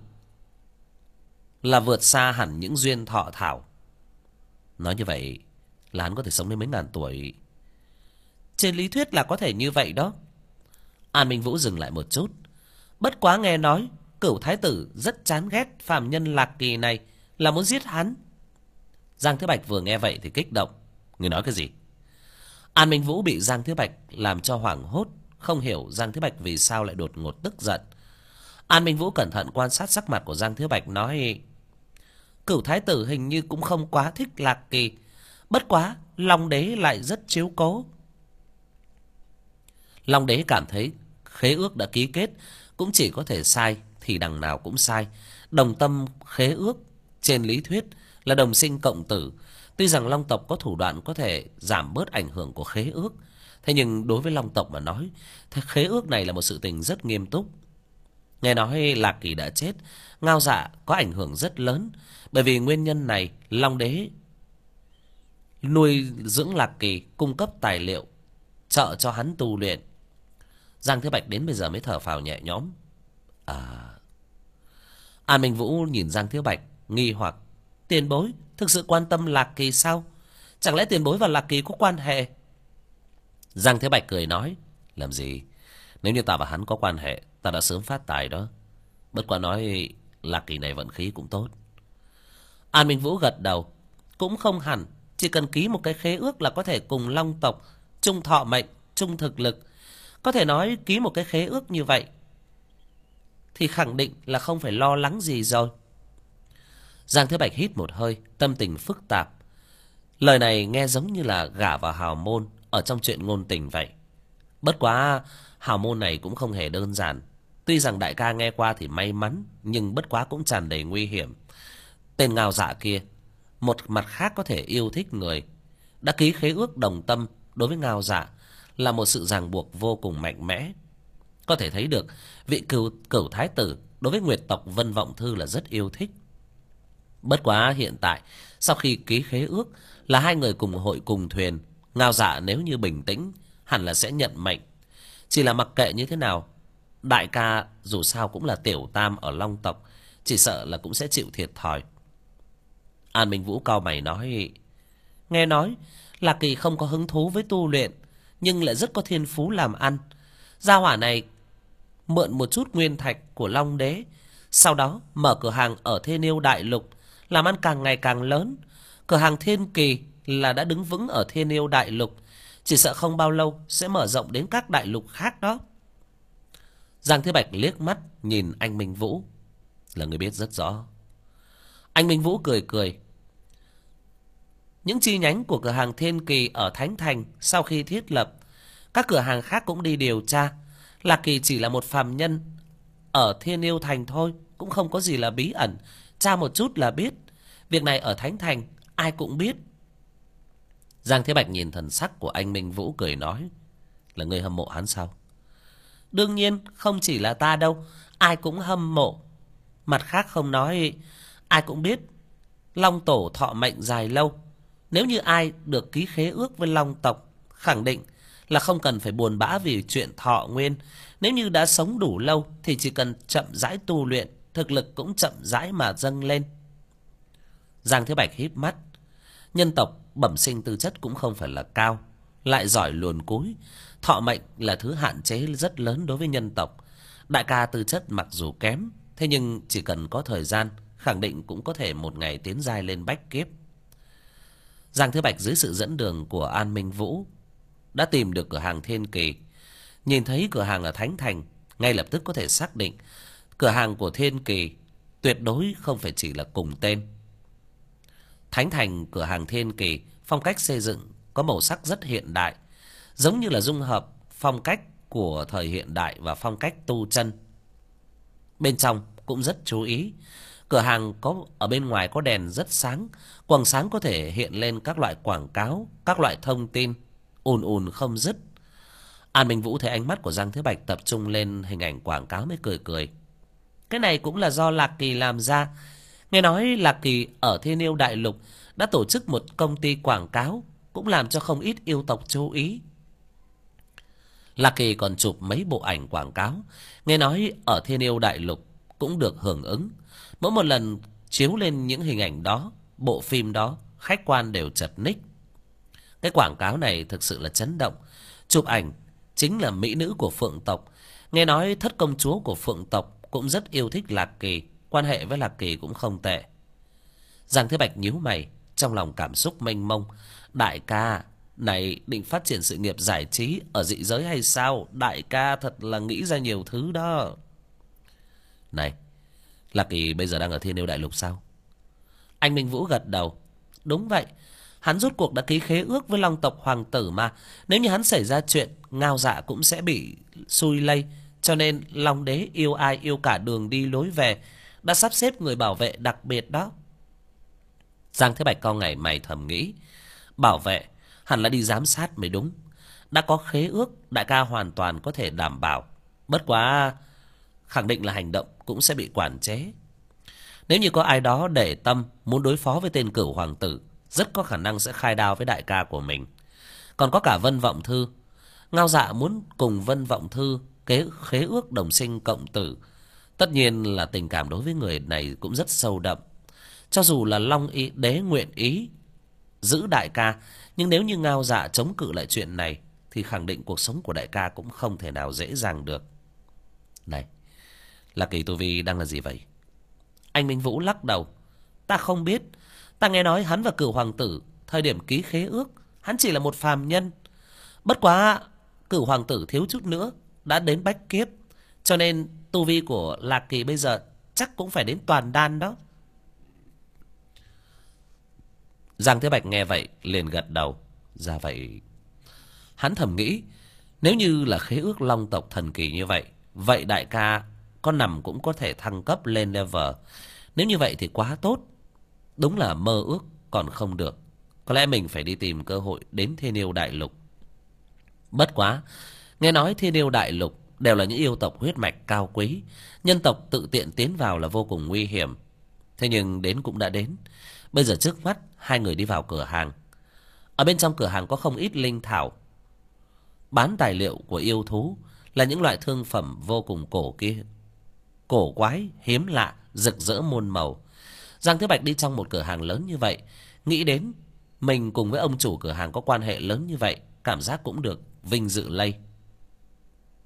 là vượt xa hẳn những duyên thọ thảo. Nói như vậy là hắn có thể sống đến mấy ngàn tuổi. Trên lý thuyết là có thể như vậy đó. An Minh Vũ dừng lại một chút. Bất quá nghe nói Cửu Thái tử rất chán ghét phàm nhân Lạc Kỳ này, là muốn giết hắn. Giang Thế Bạch vừa nghe vậy thì kích động. Người nói cái gì? An Minh Vũ bị Giang Thế Bạch làm cho hoảng hốt, không hiểu Giang Thế Bạch vì sao lại đột ngột tức giận. An Minh Vũ cẩn thận quan sát sắc mặt của Giang Thế Bạch nói, Cửu Thái tử hình như cũng không quá thích Lạc Kỳ, bất quá Long đế lại rất chiếu cố. Long đế cảm thấy khế ước đã ký kết cũng chỉ có thể sai thì đằng nào cũng sai. Đồng tâm khế ước trên lý thuyết là đồng sinh cộng tử. Tuy rằng Long tộc có thủ đoạn có thể giảm bớt ảnh hưởng của khế ước, thế nhưng đối với Long tộc mà nói, thì khế ước này là một sự tình rất nghiêm túc. Nghe nói Lạc Kỳ đã chết, Ngao Dạ có ảnh hưởng rất lớn. Bởi vì nguyên nhân này, Long đế nuôi dưỡng Lạc Kỳ, cung cấp tài liệu, trợ cho hắn tu luyện. Giang Thế Bạch đến bây giờ mới thở phào nhẹ nhõm. An Minh Vũ nhìn Giang Thế Bạch nghi hoặc. Tiền bối thực sự quan tâm Lạc Kỳ sao? Chẳng lẽ tiền bối và Lạc Kỳ có quan hệ? Giang Thế Bạch cười nói, làm gì? Nếu như ta và hắn có quan hệ, ta đã sớm phát tài đó. Bất quá nói Lạc Kỳ này vận khí cũng tốt. An Minh Vũ gật đầu. Cũng không hẳn, chỉ cần ký một cái khế ước là có thể cùng Long tộc chung thọ mệnh, chung thực lực. Có thể nói ký một cái khế ước như vậy thì khẳng định là không phải lo lắng gì rồi. Giang Thế Bạch hít một hơi, tâm tình phức tạp. Lời này nghe giống như là gả vào hào môn ở trong chuyện ngôn tình vậy. Bất quá hào môn này cũng không hề đơn giản. Tuy rằng đại ca nghe qua thì may mắn, nhưng bất quá cũng tràn đầy nguy hiểm. Tên Ngao Dạ kia, một mặt khác có thể yêu thích người. Đã ký khế ước đồng tâm đối với Ngao Dạ là một sự ràng buộc vô cùng mạnh mẽ. Có thể thấy được vị cửu thái tử đối với Nguyệt tộc Vân Vọng Thư là rất yêu thích. Bất quá hiện tại, sau khi ký khế ước là hai người cùng hội cùng thuyền, Ngao Dạ nếu như bình tĩnh hẳn là sẽ nhận mệnh. Chỉ là mặc kệ như thế nào, đại ca dù sao cũng là tiểu tam ở Long tộc, chỉ sợ là cũng sẽ chịu thiệt thòi. An Minh Vũ cau mày nói, nghe nói Lạc Kỳ không có hứng thú với tu luyện, nhưng lại rất có thiên phú làm ăn. Gia hỏa này mượn một chút nguyên thạch của Long đế, sau đó mở cửa hàng ở Thiên Yêu đại lục, làm ăn càng ngày càng lớn. Cửa hàng Thiên Kỳ là đã đứng vững ở Thiên Yêu Đại Lục, chỉ sợ không bao lâu sẽ mở rộng đến các đại lục khác đó. Giang Thế Bạch liếc mắt nhìn anh Minh Vũ. Là người biết rất rõ. Anh Minh Vũ cười cười. Những chi nhánh của cửa hàng Thiên Kỳ ở Thánh Thành sau khi thiết lập, các cửa hàng khác cũng đi điều tra. Lạc Kỳ chỉ là một phàm nhân ở Thiên Yêu Thành thôi, cũng không có gì là bí ẩn. Tra một chút là biết. Việc này ở Thánh Thành ai cũng biết. Giang Thế Bạch nhìn thần sắc của anh Minh Vũ cười nói. Là người hâm mộ hắn sao? Đương nhiên không chỉ là ta đâu, ai cũng hâm mộ. Mặt khác không nói, ai cũng biết Long Tổ thọ mệnh dài lâu. Nếu như ai được ký khế ước với Long tộc, khẳng định là không cần phải buồn bã vì chuyện thọ nguyên. Nếu như đã sống đủ lâu thì chỉ cần chậm rãi tu luyện, thực lực cũng chậm rãi mà dâng lên. Giang Thế Bạch híp mắt. Nhân tộc bẩm sinh tư chất cũng không phải là cao, lại giỏi luồn cúi. Thọ mệnh là thứ hạn chế rất lớn đối với nhân tộc. Đại ca tư chất mặc dù kém, thế nhưng chỉ cần có thời gian, khẳng định cũng có thể một ngày tiến giai lên bách kiếp. Giang Thế Bạch dưới sự dẫn đường của An Minh Vũ đã tìm được cửa hàng Thiên Kỳ. Nhìn thấy cửa hàng ở Thánh Thành, ngay lập tức có thể xác định cửa hàng của Thiên Kỳ tuyệt đối không phải chỉ là cùng tên. Thánh Thành cửa hàng Thiên Kỳ, phong cách xây dựng có màu sắc rất hiện đại, giống như là dung hợp phong cách của thời hiện đại và phong cách tu chân. Bên trong cũng rất chú ý. Cửa hàng có ở bên ngoài có đèn rất sáng, quầng sáng có thể hiện lên các loại quảng cáo, các loại thông tin ùn ùn không dứt. An Minh Vũ thấy ánh mắt của Giang Thế Bạch tập trung lên hình ảnh quảng cáo mới cười cười. Cái này cũng là do Lạc Kỳ làm ra. Nghe nói Lạc Kỳ ở Thiên Yêu Đại Lục đã tổ chức một công ty quảng cáo, cũng làm cho không ít yêu tộc chú ý. Lạc Kỳ còn chụp mấy bộ ảnh quảng cáo, nghe nói ở Thiên Yêu Đại Lục cũng được hưởng ứng. Mỗi một lần chiếu lên những hình ảnh đó, bộ phim đó, khách quan đều chật ních. Cái quảng cáo này thực sự là chấn động. Chụp ảnh chính là mỹ nữ của Phượng tộc. Nghe nói thất công chúa của Phượng tộc cũng rất yêu thích Lạc Kỳ, quan hệ với Lạc Kỳ cũng không tệ. Giang Thế Bạch nhíu mày, trong lòng cảm xúc mênh mông. Đại ca này định phát triển sự nghiệp giải trí ở dị giới hay sao? Đại ca thật là nghĩ ra nhiều thứ đó. Này, Lạc Kỳ bây giờ đang ở Thiên Yêu Đại Lục sao? Anh Minh Vũ gật đầu. Đúng vậy, hắn rốt cuộc đã ký khế ước với Long tộc hoàng tử mà. Nếu như hắn xảy ra chuyện, Ngao Dạ cũng sẽ bị xui lây. Cho nên Long đế yêu ai yêu cả đường đi lối về, đã sắp xếp người bảo vệ đặc biệt đó. Giang Thế Bạch cau ngày mày thầm nghĩ. Bảo vệ hẳn là đi giám sát mới đúng. Đã có khế ước, đại ca hoàn toàn có thể đảm bảo. Bất quá khẳng định là hành động cũng sẽ bị quản chế. Nếu như có ai đó để tâm muốn đối phó với tên Cửu hoàng tử, rất có khả năng sẽ khai đao với đại ca của mình. Còn có cả Vân Vọng Thư. Ngao Dạ muốn cùng Vân Vọng Thư khế ước đồng sinh cộng tử. Tất nhiên là tình cảm đối với người này cũng rất sâu đậm. Cho dù là Long ý đế nguyện ý giữ đại ca, nhưng nếu như Ngao Dạ chống cự lại chuyện này thì khẳng định cuộc sống của đại ca cũng không thể nào dễ dàng được. Này, Lạc Kỳ tu vi đang là gì vậy? Anh Minh Vũ lắc đầu. Ta không biết. Ta nghe nói hắn và Cửu hoàng tử thời điểm ký khế ước, hắn chỉ là một phàm nhân. Bất quá Cửu hoàng tử thiếu chút nữa đã đến bách kiếp, cho nên tu vi của Lạc Kỳ bây giờ chắc cũng phải đến toàn đan đó. Giang Thế Bạch nghe vậy liền gật đầu. Ra vậy. Hắn thầm nghĩ, nếu như là khế ước Long tộc thần kỳ như vậy, vậy đại ca có nằm cũng có thể thăng cấp lên level. Nếu như vậy thì quá tốt. Đúng là mơ ước còn không được. Có lẽ mình phải đi tìm cơ hội đến Thiên Yêu Đại Lục. Bất quá, nghe nói Thiên Yêu Đại Lục đều là những yêu tộc huyết mạch cao quý, nhân tộc tự tiện tiến vào là vô cùng nguy hiểm. Thế nhưng đến cũng đã đến. Bây giờ trước mắt hai người đi vào cửa hàng. Ở bên trong cửa hàng có không ít linh thảo, bán tài liệu của yêu thú, là những loại thương phẩm vô cùng cổ quái, hiếm lạ, rực rỡ muôn màu. Giang Thế Bạch đi trong một cửa hàng lớn như vậy, nghĩ đến mình cùng với ông chủ cửa hàng có quan hệ lớn như vậy, cảm giác cũng được vinh dự lây.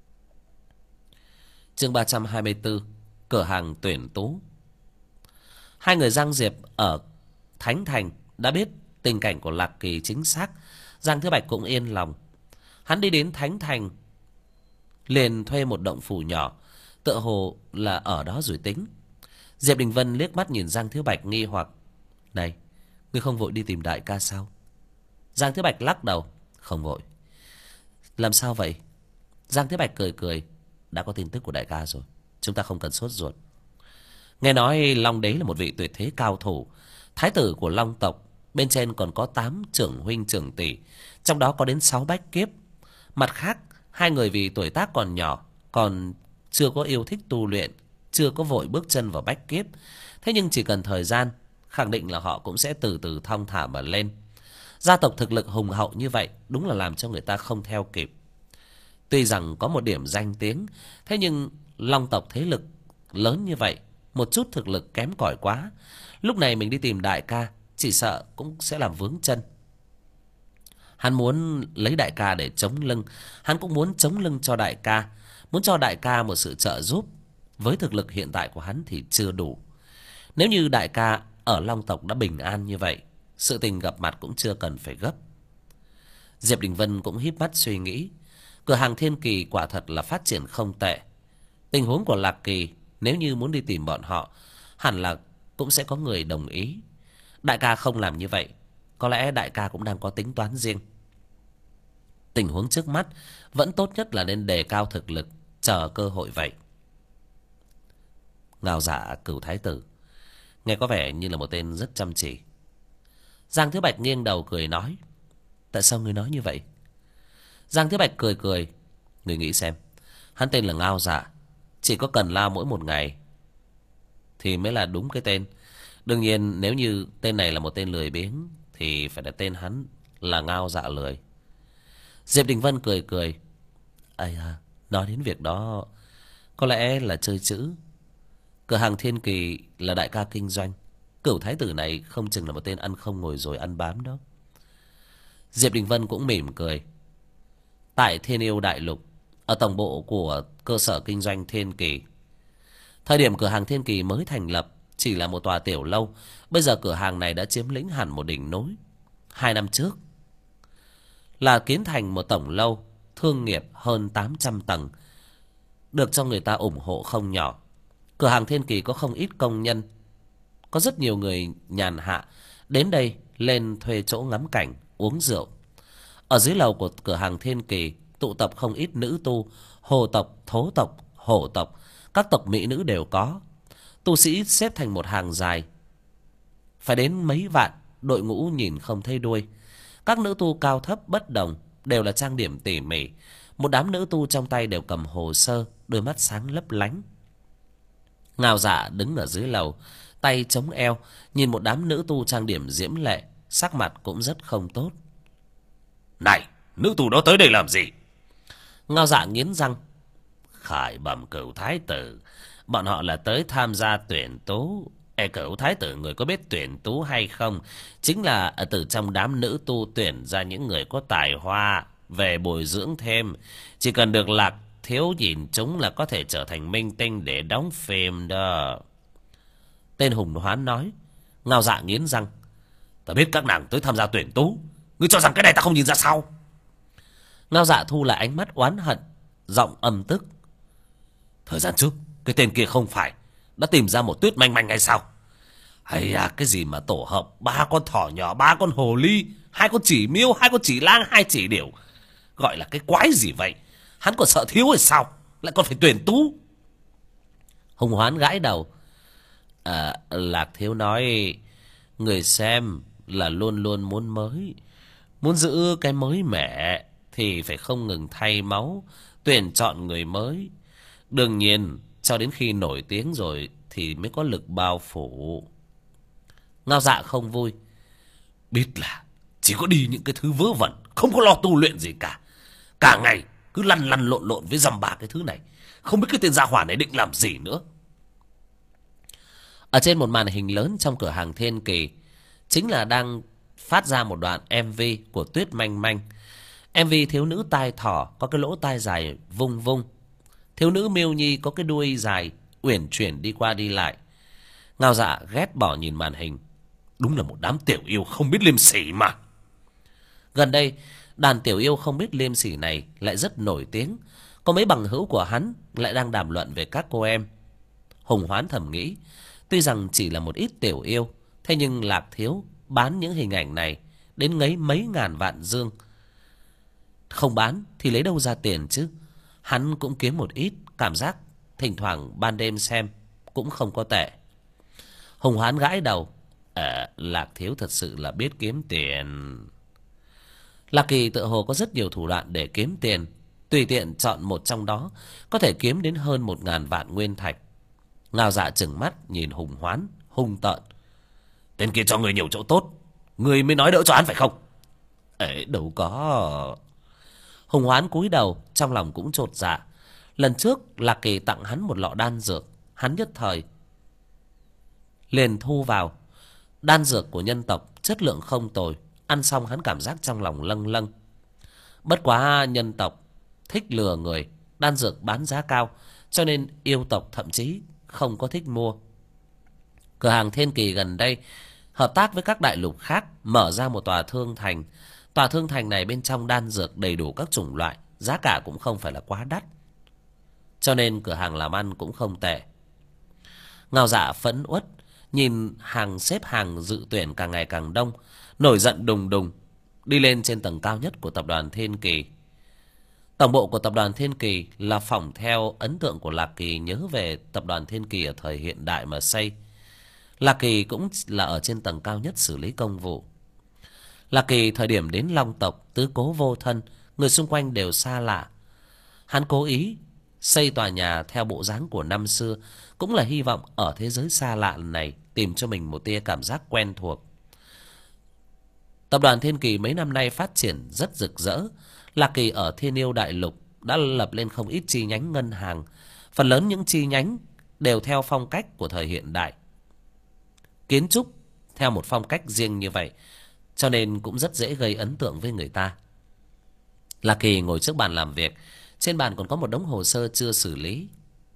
Chương 324, cửa hàng tuyển tú. Hai người Giang Diệp ở Thánh Thành đã biết tình cảnh của Lạc Kỳ chính xác. Giang Thiếu Bạch cũng yên lòng. Hắn đi đến Thánh Thành, liền thuê một động phủ nhỏ, tựa hồ là ở đó rồi tính. Diệp Đình Vân liếc mắt nhìn Giang Thiếu Bạch nghi hoặc. Này, ngươi không vội đi tìm đại ca sao? Giang Thiếu Bạch lắc đầu. Không vội. Làm sao vậy? Giang Thiếu Bạch cười cười. Đã có tin tức của đại ca rồi, chúng ta không cần sốt ruột. Nghe nói Long Đế là một vị tuyệt thế cao thủ, thái tử của Long tộc. Bên trên còn có 8 trưởng huynh trưởng tỷ, trong đó có đến 6 bách kiếp. Mặt khác, hai người vì tuổi tác còn nhỏ, còn chưa có yêu thích tu luyện, chưa có vội bước chân vào bách kiếp. Thế nhưng chỉ cần thời gian, khẳng định là họ cũng sẽ từ từ thong thả mà lên. Gia tộc thực lực hùng hậu như vậy đúng là làm cho người ta không theo kịp. Tuy rằng có một điểm danh tiếng, thế nhưng Long tộc thế lực lớn như vậy, một chút thực lực kém cỏi quá. Lúc này mình đi tìm đại ca, chỉ sợ cũng sẽ làm vướng chân. Hắn muốn lấy đại ca để chống lưng. Hắn cũng muốn chống lưng cho đại ca, muốn cho đại ca một sự trợ giúp. Với thực lực hiện tại của hắn thì chưa đủ. Nếu như đại ca ở Long tộc đã bình an như vậy, sự tình gặp mặt cũng chưa cần phải gấp. Diệp Đình Vân cũng híp mắt suy nghĩ. Cửa hàng Thiên Kỳ quả thật là phát triển không tệ. Tình huống của Lạc Kỳ, nếu như muốn đi tìm bọn họ, hẳn là cũng sẽ có người đồng ý. Đại ca không làm như vậy, có lẽ đại ca cũng đang có tính toán riêng. Tình huống trước mắt vẫn tốt nhất là nên đề cao thực lực, chờ cơ hội vậy. Ngao Dạ Cửu Thái Tử nghe có vẻ như là một tên rất chăm chỉ. Giang Thiếu Bạch nghiêng đầu cười nói. Tại sao ngươi nói như vậy? Giang Thiếu Bạch cười cười. Ngươi nghĩ xem, hắn tên là Ngao Dạ, chỉ có cần lao mỗi một ngày thì mới là đúng cái tên. Đương nhiên nếu như tên này là một tên lười biếng thì phải đặt tên hắn là Ngao Dạ Lười. Diệp Đình Vân cười cười. Ây à, nói đến việc đó, có lẽ là chơi chữ. Cửa hàng Thiên Kỳ là đại ca kinh doanh, Cửu Thái Tử này không chừng là một tên ăn không ngồi rồi ăn bám đó. Diệp Đình Vân cũng mỉm cười. Tại Thiên Yêu Đại Lục, ở tổng bộ của cơ sở kinh doanh Thiên Kỳ, thời điểm cửa hàng Thiên Kỳ mới thành lập chỉ là một tòa tiểu lâu. Bây giờ cửa hàng này đã chiếm lĩnh hẳn một đỉnh núi. 2 năm trước là kiến thành một tổng lâu thương nghiệp hơn 800 tầng, được cho người ta ủng hộ không nhỏ. Cửa hàng Thiên Kỳ có không ít công nhân, có rất nhiều người nhàn hạ đến đây lên thuê chỗ ngắm cảnh, uống rượu. Ở dưới lầu của cửa hàng Thiên Kỳ tụ tập không ít nữ tu, hồ tộc, thố tộc, hổ tộc, các tộc mỹ nữ đều có. Tu sĩ xếp thành một hàng dài, phải đến mấy vạn, đội ngũ nhìn không thấy đuôi. Các nữ tu cao thấp bất đồng, đều là trang điểm tỉ mỉ. Một đám nữ tu trong tay đều cầm hồ sơ, đôi mắt sáng lấp lánh. Ngao Dạ đứng ở dưới lầu, tay chống eo, nhìn một đám nữ tu trang điểm diễm lệ, sắc mặt cũng rất không tốt. Này, nữ tu đó tới đây làm gì? Ngao Dạ nghiến răng. Khải bẩm Cửu Thái Tử, bọn họ là tới tham gia tuyển tú. Cửu Thái Tử, người có biết tuyển tú hay không? Chính là từ trong đám nữ tu tuyển ra những người có tài hoa, về bồi dưỡng thêm. Chỉ cần được Lạc Thiếu nhìn chúng là có thể trở thành minh tinh để đóng phim đó. Tên hùng hoán nói. Ngao Dạ nghiến răng. Ta biết các nàng tới tham gia tuyển tú, ngươi cho rằng cái này ta không nhìn ra sao? Ngao Dạ thu lại ánh mắt oán hận, giọng âm tức. Thời gian trước, cái tên kia không phải đã tìm ra một Tuyết Manh Manh hay sao? Hay à, cái gì mà tổ hợp 3 con thỏ nhỏ, 3 con hồ ly, 2 con chỉ miêu, 2 con chỉ lang, 2 chỉ điểu, gọi là cái quái gì vậy? Hắn còn sợ thiếu hay sao, lại còn phải tuyển tú? Hùng hoán gãi đầu. Lạc Thiếu nói, người xem là luôn luôn muốn mới, muốn giữ cái mới mẻ thì phải không ngừng thay máu, tuyển chọn người mới. Đương nhiên cho đến khi nổi tiếng rồi thì mới có lực bao phủ. Ngao Dạ không vui. Biết là chỉ có đi những cái thứ vớ vẩn, không có lo tu luyện gì cả. Cả ngày cứ lăn lăn lộn lộn với dăm ba cái thứ này, không biết cái tên gia hỏa này định làm gì nữa. Ở trên một màn hình lớn trong cửa hàng Thiên Kỳ, chính là đang phát ra một đoạn MV của Tuyết Manh Manh. MV thiếu nữ tai thỏ có cái lỗ tai dài vung vung, thiếu nữ miêu nhi có cái đuôi dài uyển chuyển đi qua đi lại. Ngao Dạ ghét bỏ nhìn màn hình. Đúng là một đám tiểu yêu không biết liêm sỉ mà. Gần đây, đàn tiểu yêu không biết liêm sỉ này lại rất nổi tiếng. Có mấy bằng hữu của hắn lại đang đàm luận về các cô em. Hùng Hoán thầm nghĩ, tuy rằng chỉ là một ít tiểu yêu, thế nhưng Lạc Thiếu bán những hình ảnh này đến ngấy mấy ngàn vạn dương. Không bán thì lấy đâu ra tiền chứ. Hắn cũng kiếm một ít, cảm giác thỉnh thoảng ban đêm xem cũng không có tệ. Hùng Hoán gãi đầu. Lạc Thiếu thật sự là biết kiếm tiền. Lạc Kỳ tự hồ có rất nhiều thủ đoạn để kiếm tiền. Tùy tiện chọn một trong đó có thể kiếm đến hơn 1.000 vạn nguyên thạch. Ngao Dạ trừng mắt nhìn Hùng Hoán hung tợn. Tên kia cho người nhiều chỗ tốt, người mới nói đỡ cho hắn phải không? Đâu có. Hùng Hoán cúi đầu, trong lòng cũng chột dạ. Lần trước Lạc Kỳ tặng hắn một lọ đan dược, hắn nhất thời liền thu vào. Đan dược của nhân tộc chất lượng không tồi, ăn xong hắn cảm giác trong lòng lâng lâng. Bất quá nhân tộc thích lừa người, đan dược bán giá cao, cho nên yêu tộc thậm chí không có thích mua. Cửa hàng Thiên Kỳ gần đây hợp tác với các đại lục khác, mở ra một tòa thương thành. Tòa thương thành này bên trong đan dược đầy đủ các chủng loại, giá cả cũng không phải là quá đắt, cho nên cửa hàng làm ăn cũng không tệ. Ngao Dạ phẫn uất nhìn hàng xếp hàng dự tuyển càng ngày càng đông, nổi giận đùng đùng đi lên trên tầng cao nhất của tập đoàn Thiên Kỳ. Tổng bộ của tập đoàn Thiên Kỳ là phỏng theo ấn tượng của Lạc Kỳ nhớ về tập đoàn Thiên Kỳ ở thời hiện đại mà xây. Lạc Kỳ cũng là ở trên tầng cao nhất xử lý công vụ. Lạc Kỳ thời điểm đến Long tộc tứ cố vô thân, người xung quanh đều xa lạ. Hắn cố ý xây tòa nhà theo bộ dáng của năm xưa, cũng là hy vọng ở thế giới xa lạ này tìm cho mình một tia cảm giác quen thuộc. Tập đoàn Thiên Kỳ mấy năm nay phát triển rất rực rỡ. Lạc Kỳ ở Thiên Yêu Đại Lục đã lập lên không ít chi nhánh ngân hàng. Phần lớn những chi nhánh đều theo phong cách của thời hiện đại, kiến trúc theo một phong cách riêng như vậy, cho nên cũng rất dễ gây ấn tượng với người ta. Lạc Kỳ ngồi trước bàn làm việc, trên bàn còn có một đống hồ sơ chưa xử lý.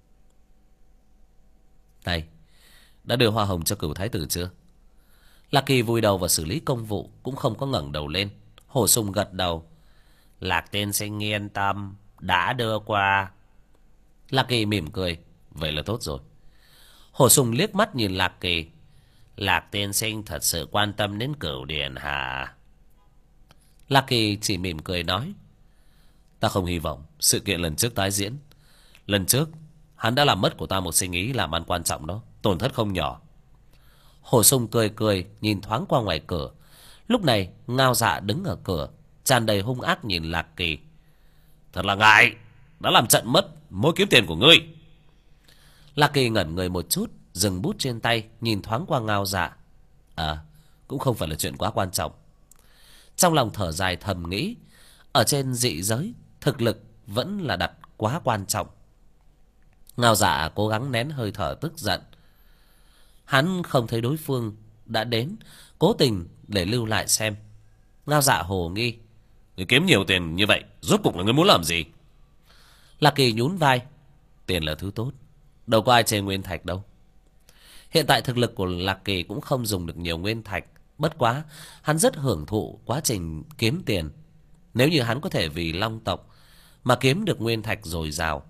Này, đã đưa hoa hồng cho Cửu Thái tử chưa? Lạc Kỳ vùi đầu vào xử lý công vụ, cũng không có ngẩng đầu lên. Hổ Sùng gật đầu. Lạc tiên sinh yên tâm, đã đưa qua. Lạc Kỳ mỉm cười. Vậy là tốt rồi. Hổ Sùng liếc mắt nhìn Lạc Kỳ. Lạc tiên sinh thật sự quan tâm đến Cửu Điển hả? Lạc Kỳ chỉ mỉm cười nói. Ta không hy vọng sự kiện lần trước tái diễn. Lần trước hắn đã làm mất của ta một sinh ý làm ăn quan trọng đó, tổn thất không nhỏ. Hổ Sùng cười cười nhìn thoáng qua ngoài cửa. Lúc này Ngao Dạ đứng ở cửa, tràn đầy hung ác nhìn Lạc Kỳ. Thật là ngại, đã làm trận mất mối kiếm tiền của ngươi. Lạc Kỳ ngẩn người một chút, dừng bút trên tay, nhìn thoáng qua Ngao Dạ. Cũng không phải là chuyện quá quan trọng. Trong lòng thở dài thầm nghĩ, ở trên dị giới thực lực vẫn là đặt quá quan trọng. Ngao Dạ cố gắng nén hơi thở tức giận. Hắn không thấy đối phương đã đến, cố tình để lưu lại xem. Ngao Dạ hồ nghi. Người kiếm nhiều tiền như vậy, rốt cuộc là người muốn làm gì? Lạc Kỳ nhún vai. Tiền là thứ tốt, đâu có ai chê nguyên thạch đâu. Hiện tại thực lực của Lạc Kỳ cũng không dùng được nhiều nguyên thạch. Bất quá hắn rất hưởng thụ quá trình kiếm tiền. Nếu như hắn có thể vì Long tộc mà kiếm được nguyên thạch dồi dào,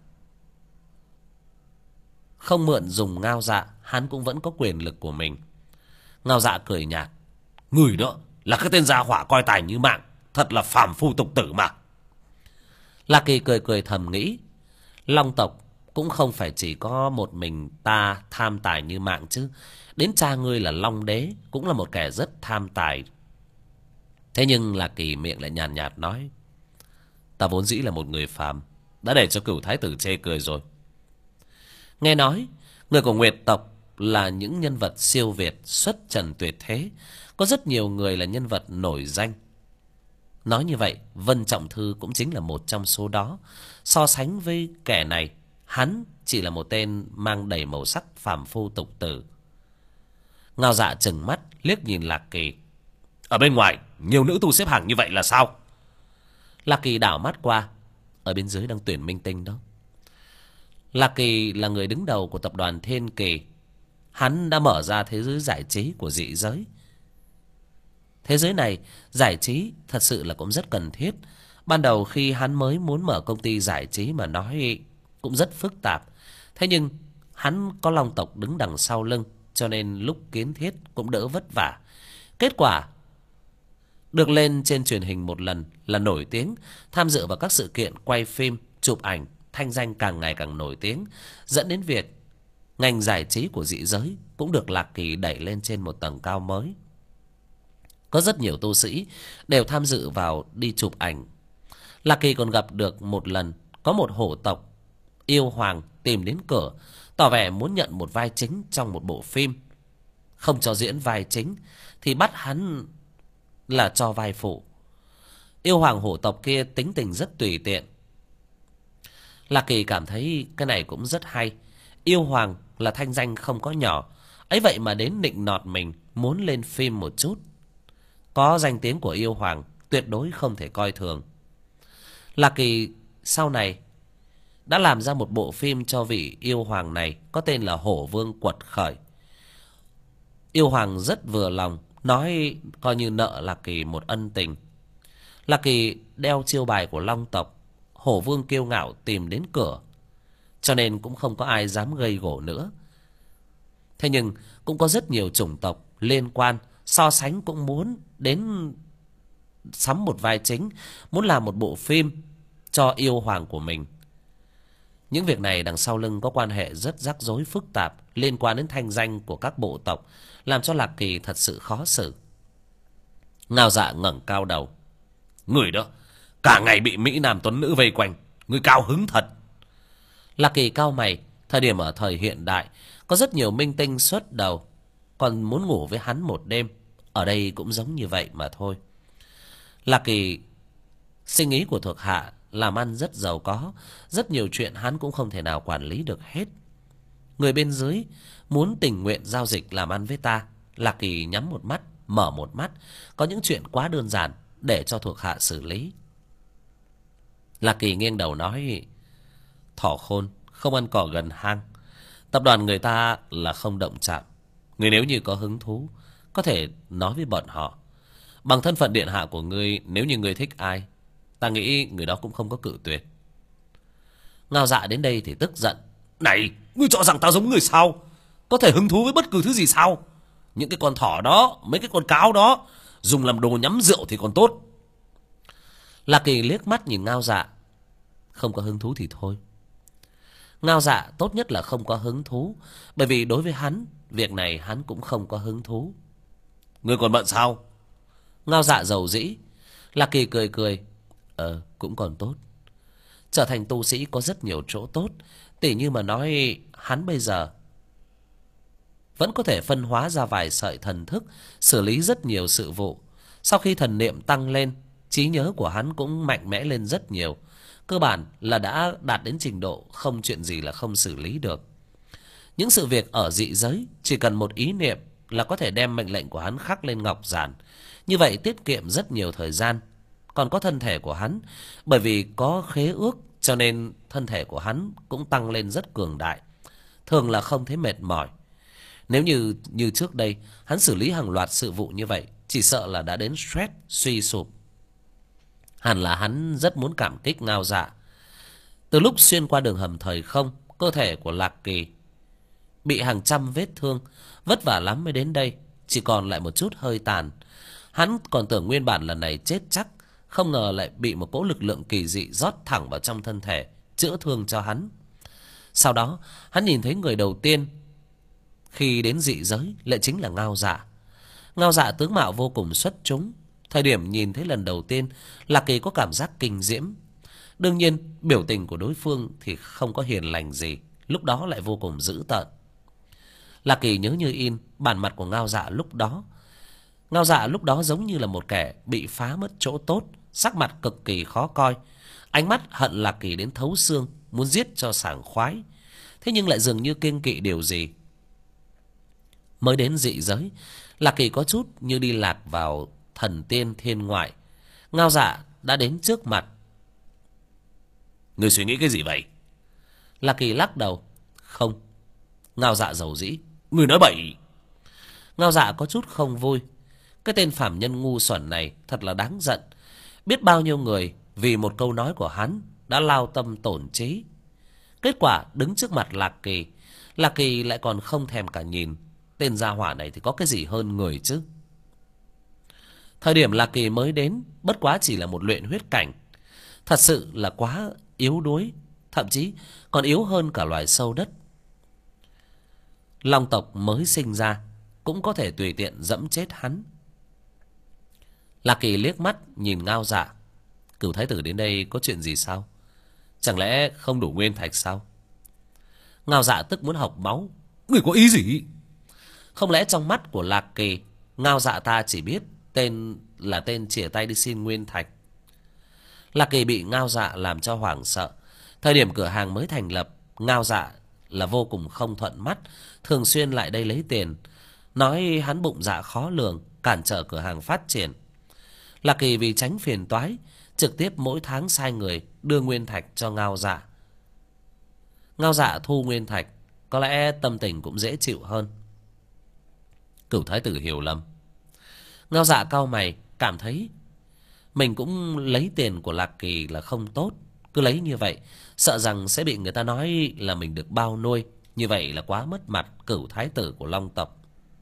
không mượn dùng Ngao Dạ, hắn cũng vẫn có quyền lực của mình. Ngao Dạ cười nhạt. Người đó là cái tên gia hỏa coi tài như mạng, thật là phàm phu tục tử mà. Lạc Kỳ cười cười thầm nghĩ, Long tộc cũng không phải chỉ có một mình ta tham tài như mạng chứ. Đến cha ngươi là Long đế cũng là một kẻ rất tham tài. Thế nhưng Lạc Kỳ miệng lại nhàn nhạt nói, ta vốn dĩ là một người phàm, đã để cho Cửu Thái tử chê cười rồi. Nghe nói người của Nguyệt tộc là những nhân vật siêu việt, xuất trần tuyệt thế, có rất nhiều người là nhân vật nổi danh. Nói như vậy, Vân Trọng Thư cũng chính là một trong số đó. So sánh với kẻ này, hắn chỉ là một tên mang đầy màu sắc phàm phu tục tử. Ngao Dạ trừng mắt liếc nhìn Lạc Kỳ. Ở bên ngoài nhiều nữ tu xếp hàng như vậy là sao? Lạc Kỳ đảo mắt qua. Ở bên dưới đang tuyển minh tinh đó. Lạc Kỳ là người đứng đầu của tập đoàn Thiên Kỳ. hắn đã mở ra thế giới giải trí của dị giới. Thế giới này giải trí thật sự là cũng rất cần thiết. Ban đầu khi hắn mới muốn mở công ty giải trí mà nói cũng rất phức tạp. Thế nhưng hắn có long tộc đứng đằng sau lưng, cho nên lúc kiến thiết cũng đỡ vất vả. Kết quả được lên trên truyền hình một lần là nổi tiếng, tham dự vào các sự kiện quay phim, chụp ảnh, thanh danh càng ngày càng nổi tiếng, dẫn đến việc ngành giải trí của dị giới cũng được Lạc Kỳ đẩy lên trên một tầng cao mới. Có rất nhiều tu sĩ đều tham dự vào đi chụp ảnh. Lạc Kỳ còn gặp được một lần có một hổ tộc yêu hoàng tìm đến cửa, tỏ vẻ muốn nhận một vai chính trong một bộ phim. Không cho diễn vai chính thì bắt hắn là cho vai phụ. Yêu hoàng hổ tộc kia tính tình rất tùy tiện. Lạc Kỳ cảm thấy cái này cũng rất hay. Yêu hoàng là thanh danh không có nhỏ, ấy vậy mà đến nịnh nọt mình, muốn lên phim một chút. Có danh tiếng của yêu hoàng tuyệt đối không thể coi thường. Lạc Kỳ sau này đã làm ra một bộ phim cho vị yêu hoàng này, có tên là Hổ Vương Quật Khởi. Yêu hoàng rất vừa lòng, nói coi như nợ Lạc Kỳ một ân tình. Lạc Kỳ đeo chiêu bài của long tộc, Hổ Vương kiêu ngạo tìm đến cửa, cho nên cũng không có ai dám gây gổ nữa. Thế nhưng cũng có rất nhiều chủng tộc liên quan so sánh cũng muốn đến sắm một vai chính, muốn làm một bộ phim cho yêu hoàng của mình. Những việc này đằng sau lưng có quan hệ rất rắc rối phức tạp, liên quan đến thanh danh của các bộ tộc, làm cho Lạc Kỳ thật sự khó xử. Ngao Dạ ngẩng cao đầu. Người đó cả ngày bị mỹ nam tuấn nữ vây quanh, người cao hứng thật. Lạc Kỳ cau mày. Thời điểm ở thời hiện đại có rất nhiều minh tinh xuất đầu, còn muốn ngủ với hắn một đêm. Ở đây cũng giống như vậy mà thôi. Lạc Kỳ suy nghĩ của thuộc hạ làm ăn rất giàu có, rất nhiều chuyện hắn cũng không thể nào quản lý được hết. Người bên dưới muốn tình nguyện giao dịch làm ăn với ta, Lạc Kỳ nhắm một mắt mở một mắt. Có những chuyện quá đơn giản để cho thuộc hạ xử lý. Lạc Kỳ nghiêng đầu nói, thỏ khôn không ăn cỏ gần hang. Tập đoàn người ta là không động chạm. Người nếu như có hứng thú có thể nói với bọn họ. Bằng thân phận điện hạ của ngươi, nếu như ngươi thích ai, ta nghĩ người đó cũng không có cự tuyệt. Ngao Dạ đến đây thì tức giận. Này, ngươi cho rằng ta giống người sao? Có thể hứng thú với bất cứ thứ gì sao? Những cái con thỏ đó, mấy cái con cáo đó dùng làm đồ nhắm rượu thì còn tốt. Lạc Kỳ liếc mắt nhìn Ngao Dạ. Không có hứng thú thì thôi. Ngao Dạ tốt nhất là không có hứng thú, bởi vì đối với hắn, việc này hắn cũng không có hứng thú. Ngươi còn bận sao? Ngao Dạ dầu dĩ. Lạc Kỳ cười cười. Cũng còn tốt. Trở thành tu sĩ có rất nhiều chỗ tốt. Tỉ như mà nói, hắn bây giờ vẫn có thể phân hóa ra vài sợi thần thức, xử lý rất nhiều sự vụ. Sau khi thần niệm tăng lên, trí nhớ của hắn cũng mạnh mẽ lên rất nhiều. Cơ bản là đã đạt đến trình độ không chuyện gì là không xử lý được. Những sự việc ở dị giới chỉ cần một ý niệm là có thể đem mệnh lệnh của hắn khắc lên ngọc giản. Như vậy tiết kiệm rất nhiều thời gian. Còn có thân thể của hắn, bởi vì có khế ước cho nên thân thể của hắn cũng tăng lên rất cường đại, thường là không thấy mệt mỏi. Nếu như trước đây hắn xử lý hàng loạt sự vụ như vậy, chỉ sợ là đã đến stress suy sụp. Hẳn là hắn rất muốn cảm kích Ngao Dạ. Từ lúc xuyên qua đường hầm thời không, cơ thể của Lạc Kỳ bị hàng trăm vết thương, vất vả lắm mới đến đây, chỉ còn lại một chút hơi tàn. Hắn còn tưởng nguyên bản lần này chết chắc, không ngờ lại bị một cỗ lực lượng kỳ dị rót thẳng vào trong thân thể, chữa thương cho hắn. Sau đó hắn nhìn thấy người đầu tiên khi đến dị giới lại chính là Ngao Dạ. Ngao Dạ tướng mạo vô cùng xuất chúng. Thời điểm nhìn thấy lần đầu tiên, Lạc Kỳ có cảm giác kinh diễm. Đương nhiên biểu tình của đối phương thì không có hiền lành gì, lúc đó lại vô cùng dữ tợn. Lạc Kỳ nhớ như in bản mặt của Ngao Dạ lúc đó. Ngao Dạ lúc đó giống như là một kẻ bị phá mất chỗ tốt, sắc mặt cực kỳ khó coi, ánh mắt hận Lạc Kỳ đến thấu xương, muốn giết cho sảng khoái. Thế nhưng lại dường như kiêng kỵ điều gì. Mới đến dị giới, Lạc Kỳ có chút như đi lạc vào thần tiên thiên ngoại. Ngao Dạ đã đến trước mặt. Người suy nghĩ cái gì vậy? Lạc Kỳ lắc đầu. Không. Ngao Dạ dầu dĩ. Người nói bậy. Ngao Dạ có chút không vui. Cái tên phàm nhân ngu xuẩn này thật là đáng giận. Biết bao nhiêu người vì một câu nói của hắn đã lao tâm tổn trí. Kết quả đứng trước mặt Lạc Kỳ lại còn không thèm cả nhìn. Tên gia hỏa này thì có cái gì hơn người chứ. Thời điểm Lạc Kỳ mới đến bất quá chỉ là một luyện huyết cảnh. Thật sự là quá yếu đuối. Thậm chí còn yếu hơn cả loài sâu đất. Long tộc mới sinh ra cũng có thể tùy tiện dẫm chết hắn. Lạc Kỳ liếc mắt nhìn Ngao Dạ. Cửu thái tử đến đây có chuyện gì sao? Chẳng lẽ không đủ nguyên thạch sao? Ngao Dạ tức muốn học máu. Người có ý gì? Không lẽ trong mắt của Lạc Kỳ, Ngao Dạ ta chỉ biết tên chìa tay đi xin nguyên thạch? Lạc Kỳ bị Ngao Dạ làm cho hoảng sợ. Thời điểm cửa hàng mới thành lập, Ngao Dạ là vô cùng không thuận mắt, thường xuyên lại đây lấy tiền, nói hắn bụng dạ khó lường, cản trở cửa hàng phát triển. Lạc Kỳ vì tránh phiền toái, trực tiếp mỗi tháng sai người đưa nguyên thạch cho Ngao Dạ. Ngao Dạ thu nguyên thạch, có lẽ tâm tình cũng dễ chịu hơn. Cửu thái tử hiểu lầm. Ngao Dạ cau mày, cảm thấy mình cũng lấy tiền của Lạc Kỳ là không tốt. Cứ lấy như vậy, sợ rằng sẽ bị người ta nói là mình được bao nuôi. Như vậy là quá mất mặt cửu thái tử của Long tộc.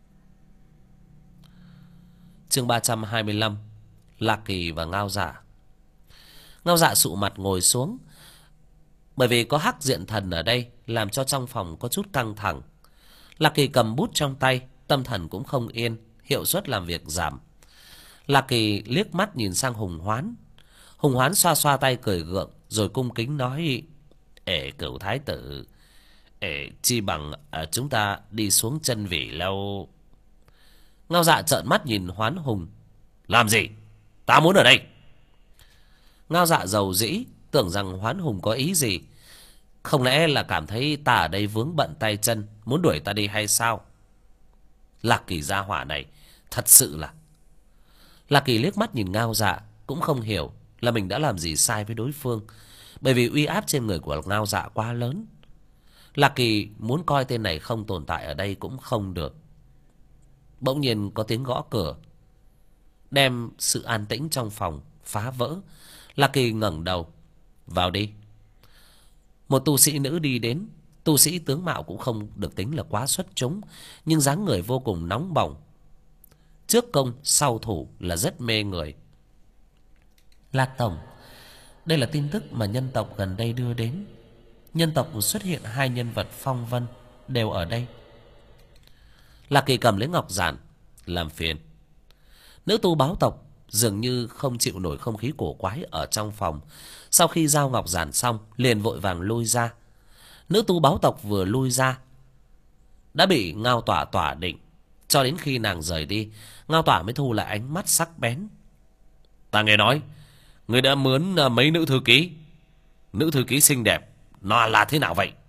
Chương 325. Lạc Kỳ và Ngao Dạ. Ngao Dạ sụ mặt ngồi xuống. Bởi vì có Hắc Diện Thần ở đây, làm cho trong phòng có chút căng thẳng. Lạc Kỳ cầm bút trong tay, tâm thần cũng không yên, hiệu suất làm việc giảm. Lạc Kỳ liếc mắt nhìn sang Hùng Hoán. Hùng Hoán xoa xoa tay cười gượng, rồi cung kính nói: Cửu thái tử, chi bằng chúng ta đi xuống chân Vỉ Lâu. Ngao Dạ trợn mắt nhìn Hoán Hùng. Làm gì? Ta muốn ở đây. Ngao Dạ giàu dĩ, tưởng rằng Hoán Hùng có ý gì. Không lẽ là cảm thấy ta ở đây vướng bận tay chân, muốn đuổi ta đi hay sao? Lạc Kỳ gia hỏa này thật sự là... Lạc Kỳ liếc mắt nhìn Ngao Dạ, cũng không hiểu là mình đã làm gì sai với đối phương. Bởi vì uy áp trên người của Ngao Dạ quá lớn. Lạc Kỳ muốn coi tên này không tồn tại ở đây cũng không được. Bỗng nhiên có tiếng gõ cửa, đem sự an tĩnh trong phòng phá vỡ. Lạc Kỳ ngẩng đầu. Vào đi. Một tu sĩ nữ đi đến. Tu sĩ tướng mạo cũng không được tính là quá xuất chúng, nhưng dáng người vô cùng nóng bỏng. Trước công sau thủ là rất mê người. Lạc tổng, đây là tin tức mà nhân tộc gần đây đưa đến. Nhân tộc xuất hiện 2 nhân vật phong vân, đều ở đây. Lạc Kỳ cầm lấy ngọc giản. Làm phiền. Nữ tu báo tộc dường như không chịu nổi không khí cổ quái ở trong phòng. Sau khi giao ngọc giản xong, liền vội vàng lui ra. Nữ tu báo tộc vừa lui ra đã bị Ngao Tỏa tỏa định. Cho đến khi nàng rời đi, Ngao Tỏa mới thu lại ánh mắt sắc bén. Ta nghe nói người đã mướn mấy nữ thư ký. Nữ thư ký xinh đẹp, nó là thế nào vậy?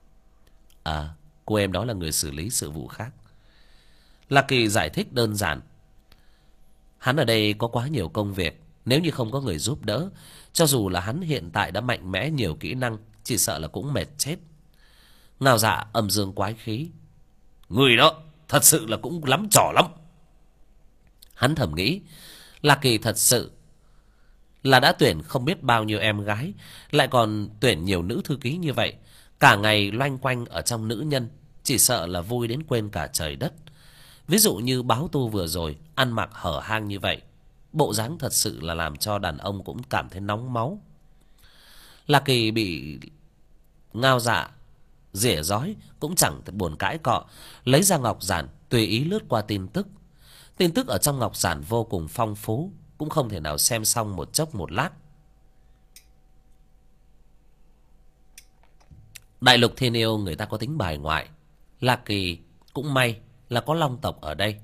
Cô em đó là người xử lý sự vụ khác. Lạc Kỳ giải thích đơn giản. Hắn ở đây có quá nhiều công việc, nếu như không có người giúp đỡ, cho dù là hắn hiện tại đã mạnh mẽ nhiều kỹ năng, chỉ sợ là cũng mệt chết. Ngao Dạ âm dương quái khí. Người đó thật sự là cũng lắm trò lắm. Hắn thầm nghĩ, Lạc Kỳ thật sự là đã tuyển không biết bao nhiêu em gái, lại còn tuyển nhiều nữ thư ký như vậy, cả ngày loanh quanh ở trong nữ nhân, chỉ sợ là vui đến quên cả trời đất. Ví dụ như báo tu vừa rồi, ăn mặc hở hang như vậy, bộ dáng thật sự là làm cho đàn ông cũng cảm thấy nóng máu. Lạc Kỳ bị Ngao Dạ rỉa rói cũng chẳng buồn cãi cọ, lấy ra ngọc giản tùy ý lướt qua tin tức. Tin tức ở trong ngọc giản vô cùng phong phú, cũng không thể nào xem xong một chốc một lát. Đại lục Thiên Yêu người ta có tính bài ngoại. Lạc Kỳ cũng may là có Long tộc ở đây.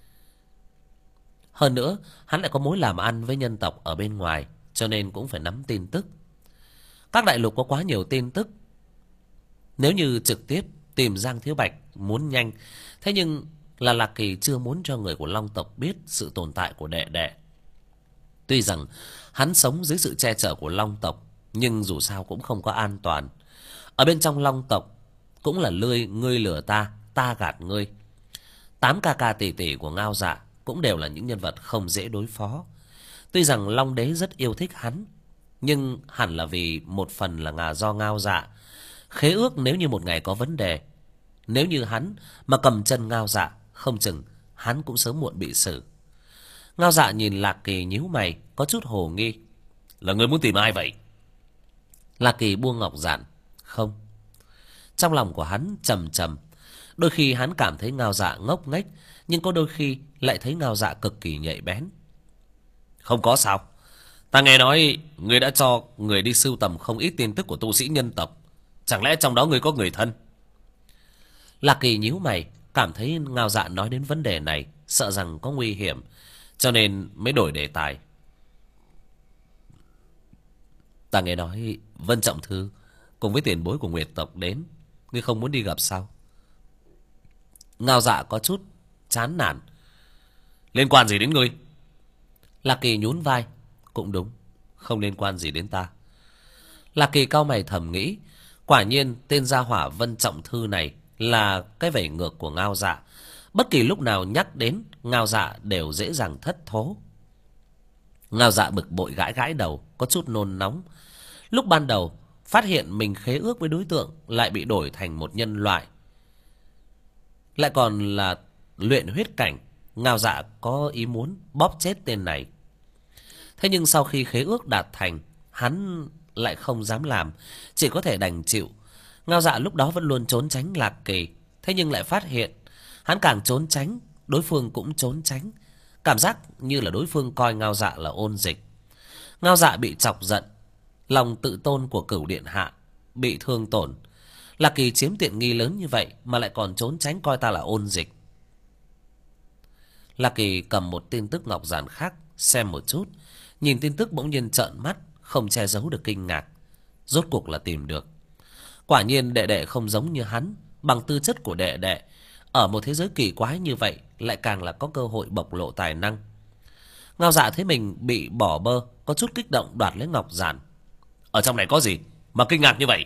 Hơn nữa hắn lại có mối làm ăn với nhân tộc ở bên ngoài, cho nên cũng phải nắm tin tức. Các đại lục có quá nhiều tin tức. Nếu như trực tiếp tìm Giang Thiếu Bạch muốn nhanh, thế nhưng là Lạc Kỳ chưa muốn cho người của Long tộc biết sự tồn tại của đệ đệ. Tuy rằng hắn sống dưới sự che chở của Long tộc, nhưng dù sao cũng không có an toàn. Ở bên trong Long tộc cũng là ngươi lừa ta, ta gạt ngươi. 8 ca ca tỷ tỷ của Ngao Dạ cũng đều là những nhân vật không dễ đối phó. Tuy rằng Long Đế rất yêu thích hắn, nhưng hẳn là vì một phần là do Ngao Dạ. Khế ước nếu như một ngày có vấn đề, nếu như hắn mà cầm chân Ngao Dạ, không chừng hắn cũng sớm muộn bị xử. Ngao Dạ nhìn Lạc Kỳ nhíu mày, có chút hồ nghi. Là người muốn tìm ai vậy? Lạc Kỳ buông ngọc giản. Không. Trong lòng của hắn trầm trầm. Đôi khi hắn cảm thấy Ngao Dạ ngốc nghếch, nhưng có đôi khi lại thấy Ngao Dạ cực kỳ nhạy bén. Không có sao. Ta nghe nói người đã cho người đi sưu tầm không ít tin tức của tu sĩ nhân tộc. Chẳng lẽ trong đó người có người thân? Lạc Kỳ nhíu mày, cảm thấy Ngao Dạ nói đến vấn đề này sợ rằng có nguy hiểm, cho nên mới đổi đề tài. Ta nghe nói Vân Trọng Thư cùng với tiền bối của Nguyệt tộc đến, ngươi không muốn đi gặp sao? Ngao Dạ có chút chán nản. Liên quan gì đến ngươi? Lạc Kỳ nhún vai. Cũng đúng, không liên quan gì đến ta. Lạc Kỳ cau mày thầm nghĩ, quả nhiên tên gia hỏa Vân Trọng Thư này là cái vẩy ngược của Ngao Dạ. Bất kỳ lúc nào nhắc đến Ngao Dạ đều dễ dàng thất thố. Ngao Dạ bực bội gãi gãi đầu, có chút nôn nóng. Lúc ban đầu phát hiện mình khế ước với đối tượng lại bị đổi thành một nhân loại, lại còn là luyện huyết cảnh, Ngao Dạ có ý muốn bóp chết tên này. Thế nhưng sau khi khế ước đạt thành, hắn lại không dám làm, chỉ có thể đành chịu. Ngao Dạ lúc đó vẫn luôn trốn tránh Lạc Kỳ, thế nhưng lại phát hiện hắn càng trốn tránh, đối phương cũng trốn tránh. Cảm giác như là đối phương coi Ngao Dạ là ôn dịch. Ngao Dạ bị chọc giận, lòng tự tôn của Cửu Điện Hạ bị thương tổn. Lạc Kỳ chiếm tiện nghi lớn như vậy mà lại còn trốn tránh coi ta là ôn dịch. Lạc Kỳ cầm một tin tức ngọc giản khác xem một chút, nhìn tin tức bỗng nhiên trợn mắt, không che giấu được kinh ngạc. Rốt cuộc là tìm được. Quả nhiên đệ đệ không giống như hắn. Bằng tư chất của đệ đệ, ở một thế giới kỳ quái như vậy, lại càng là có cơ hội bộc lộ tài năng. Ngao Dạ thấy mình bị bỏ bơ, có chút kích động đoạt lấy ngọc giản. Ở trong này có gì mà kinh ngạc như vậy?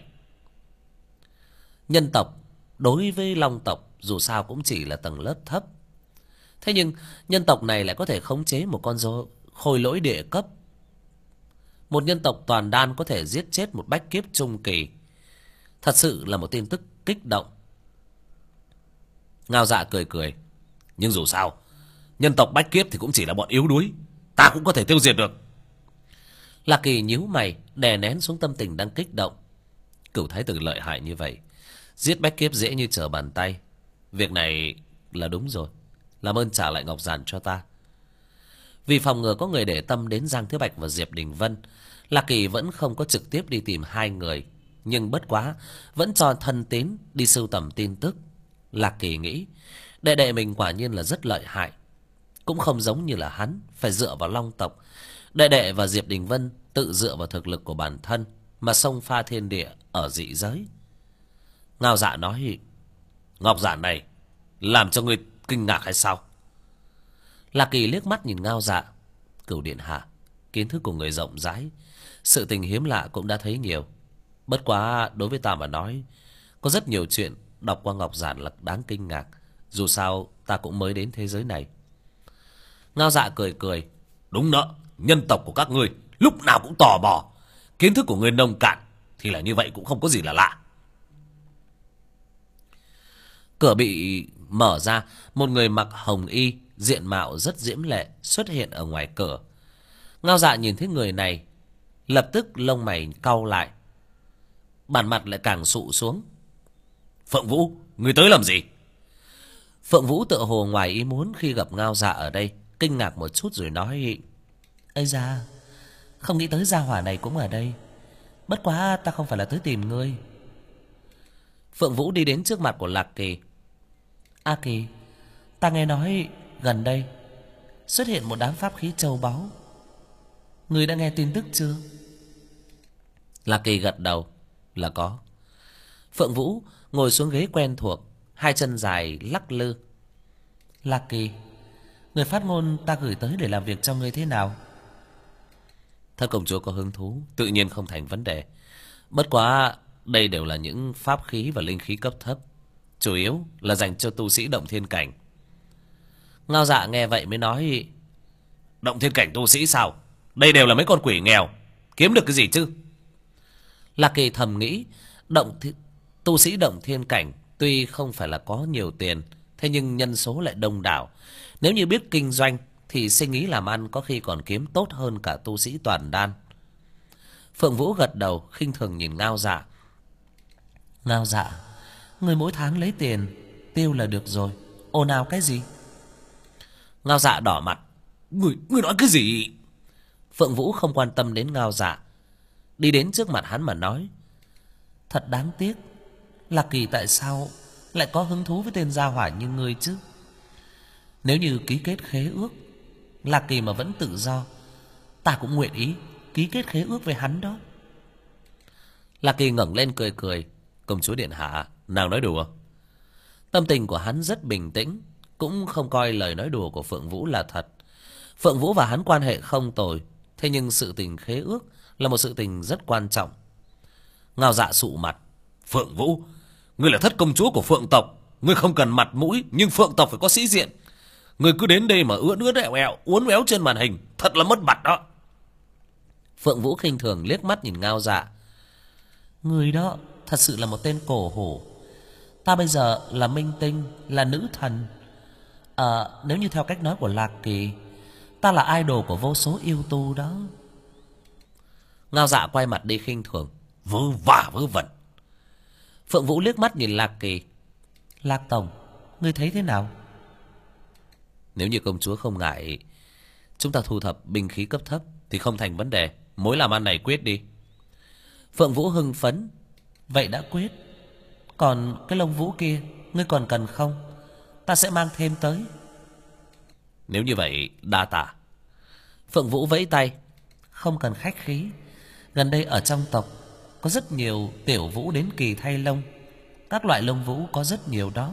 Nhân tộc đối với Long tộc dù sao cũng chỉ là tầng lớp thấp. Thế nhưng nhân tộc này lại có thể khống chế một con khôi lỗi địa cấp. Một nhân tộc toàn đan có thể giết chết một bách kiếp trung kỳ. Thật sự là một tin tức kích động. Ngao Dạ cười cười. Nhưng dù sao, nhân tộc bách kiếp thì cũng chỉ là bọn yếu đuối, ta cũng có thể tiêu diệt được. Lạc Kỳ nhíu mày, đè nén xuống tâm tình đang kích động. Cửu thái tử lợi hại như vậy, giết bách kiếp dễ như trở bàn tay. Việc này là đúng rồi. Làm ơn trả lại ngọc giản cho ta. Vì phòng ngừa có người để tâm đến Giang Thiếu Bạch và Diệp Đình Vân, Lạc Kỳ vẫn không có trực tiếp đi tìm hai người. Nhưng bất quá vẫn cho thân tín đi sưu tầm tin tức. Lạc Kỳ nghĩ đệ đệ mình quả nhiên là rất lợi hại, cũng không giống như là hắn phải dựa vào Long tộc. Đệ đệ và Diệp Đình Vân tự dựa vào thực lực của bản thân mà xông pha thiên địa ở dị giới. Ngao Dạ nói, ngọc giản này làm cho ngươi kinh ngạc hay sao? Lạc Kỳ liếc mắt nhìn Ngao Dạ. Cửu Điện Hạ, kiến thức của người rộng rãi, sự tình hiếm lạ cũng đã thấy nhiều. Bất quá đối với ta mà nói, có rất nhiều chuyện đọc qua ngọc giản là đáng kinh ngạc. Dù sao ta cũng mới đến thế giới này. Ngao Dạ cười cười. Đúng đó, nhân tộc của các ngươi lúc nào cũng tò mò. Kiến thức của ngươi nông cạn thì là như vậy cũng không có gì là lạ. Cửa bị mở ra, một người mặc hồng y, diện mạo rất diễm lệ xuất hiện ở ngoài cửa. Ngao Dạ nhìn thấy người này, lập tức lông mày cau lại, bản mặt lại càng sụ xuống. Phượng Vũ, người tới làm gì? Phượng Vũ tựa hồ ngoài ý muốn khi gặp Ngao Dạ ở đây, kinh ngạc một chút rồi nói, ây da, không nghĩ tới gia hỏa này cũng ở đây. Bất quá ta không phải là tới tìm ngươi. Phượng Vũ đi đến trước mặt của Lạc Kỳ. A Kỳ, ta nghe nói gần đây xuất hiện một đám pháp khí châu báu, ngươi đã nghe tin tức chưa? Lạc Kỳ gật đầu. Là có. Phượng Vũ ngồi xuống ghế quen thuộc, hai chân dài lắc lư. Lạc Kỳ, người phát ngôn ta gửi tới để làm việc cho ngươi thế nào? Thất công chúa có hứng thú, tự nhiên không thành vấn đề. Bất quá đây đều là những pháp khí và linh khí cấp thấp, chủ yếu là dành cho tu sĩ động thiên cảnh. Ngao Dạ nghe vậy mới nói: Động thiên cảnh tu sĩ sao? Đây đều là mấy con quỷ nghèo, kiếm được cái gì chứ? Lạc Kỳ thầm nghĩ, tu sĩ động thiên cảnh tuy không phải là có nhiều tiền, thế nhưng nhân số lại đông đảo. Nếu như biết kinh doanh thì sinh ý làm ăn có khi còn kiếm tốt hơn cả tu sĩ toàn đan. Phượng Vũ gật đầu khinh thường nhìn Ngao Dạ. Ngao Dạ, người mỗi tháng lấy tiền tiêu là được rồi, ồn ào cái gì? Ngao Dạ đỏ mặt. Ngươi nói cái gì? Phượng Vũ không quan tâm đến Ngao Dạ, đi đến trước mặt hắn mà nói: Thật đáng tiếc, Lạc Kỳ tại sao lại có hứng thú với tên gia hỏa như ngươi chứ? Nếu như ký kết khế ước, Lạc Kỳ mà vẫn tự do, ta cũng nguyện ý ký kết khế ước với hắn đó. Lạc Kỳ ngẩng lên cười cười. Công chúa điện hạ, nàng nói đùa. Tâm tình của hắn rất bình tĩnh, cũng không coi lời nói đùa của Phượng Vũ là thật. Phượng Vũ và hắn quan hệ không tồi, thế nhưng sự tình khế ước là một sự tình rất quan trọng. Ngao Dạ sụ mặt. Phượng Vũ, ngươi là thất công chúa của Phượng tộc, ngươi không cần mặt mũi, nhưng Phượng tộc phải có sĩ diện. Ngươi cứ đến đây mà ưỡn ẹo ẹo, uốn éo trên màn hình, thật là mất mặt đó. Phượng Vũ khinh thường liếc mắt nhìn Ngao Dạ. Người đó thật sự là một tên cổ hủ. Ta bây giờ là minh tinh, là nữ thần. Nếu như theo cách nói của Lạc Kỳ, ta là idol của vô số yêu tu đó. Ngao Dạ quay mặt đi khinh thường. Vớ vả vớ vẩn. Phượng Vũ liếc mắt nhìn Lạc Kỳ. Lạc tổng, ngươi thấy thế nào? Nếu như công chúa không ngại, chúng ta thu thập binh khí cấp thấp thì không thành vấn đề. Mối làm ăn này quyết đi. Phượng Vũ hưng phấn. Vậy đã quyết. Còn cái lông vũ kia, ngươi còn cần không? Ta sẽ mang thêm tới. Nếu như vậy, đa tạ. Phượng Vũ vẫy tay. Không cần khách khí. Gần đây ở trong tộc có rất nhiều tiểu vũ đến kỳ thay lông. Các loại lông vũ có rất nhiều đó.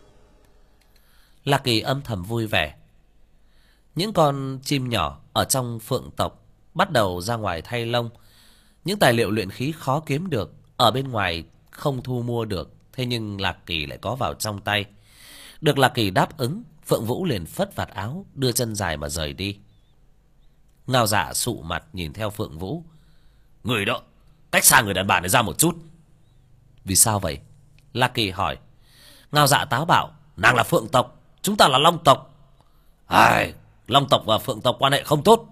Lạc Kỳ âm thầm vui vẻ. Những con chim nhỏ ở trong Phượng tộc bắt đầu ra ngoài thay lông. Những tài liệu luyện khí khó kiếm được, ở bên ngoài không thu mua được, thế nhưng Lạc Kỳ lại có vào trong tay. Được Lạc Kỳ đáp ứng, Phượng Vũ liền phất vạt áo, đưa chân dài mà rời đi. Ngao Dạ sụ mặt nhìn theo Phượng Vũ. Người đó, cách xa người đàn bà này ra một chút. Vì sao vậy? Lạc Kỳ hỏi. Ngao Dạ táo bạo. Nàng là Phượng tộc, chúng ta là Long tộc. Long tộc và Phượng tộc quan hệ không tốt.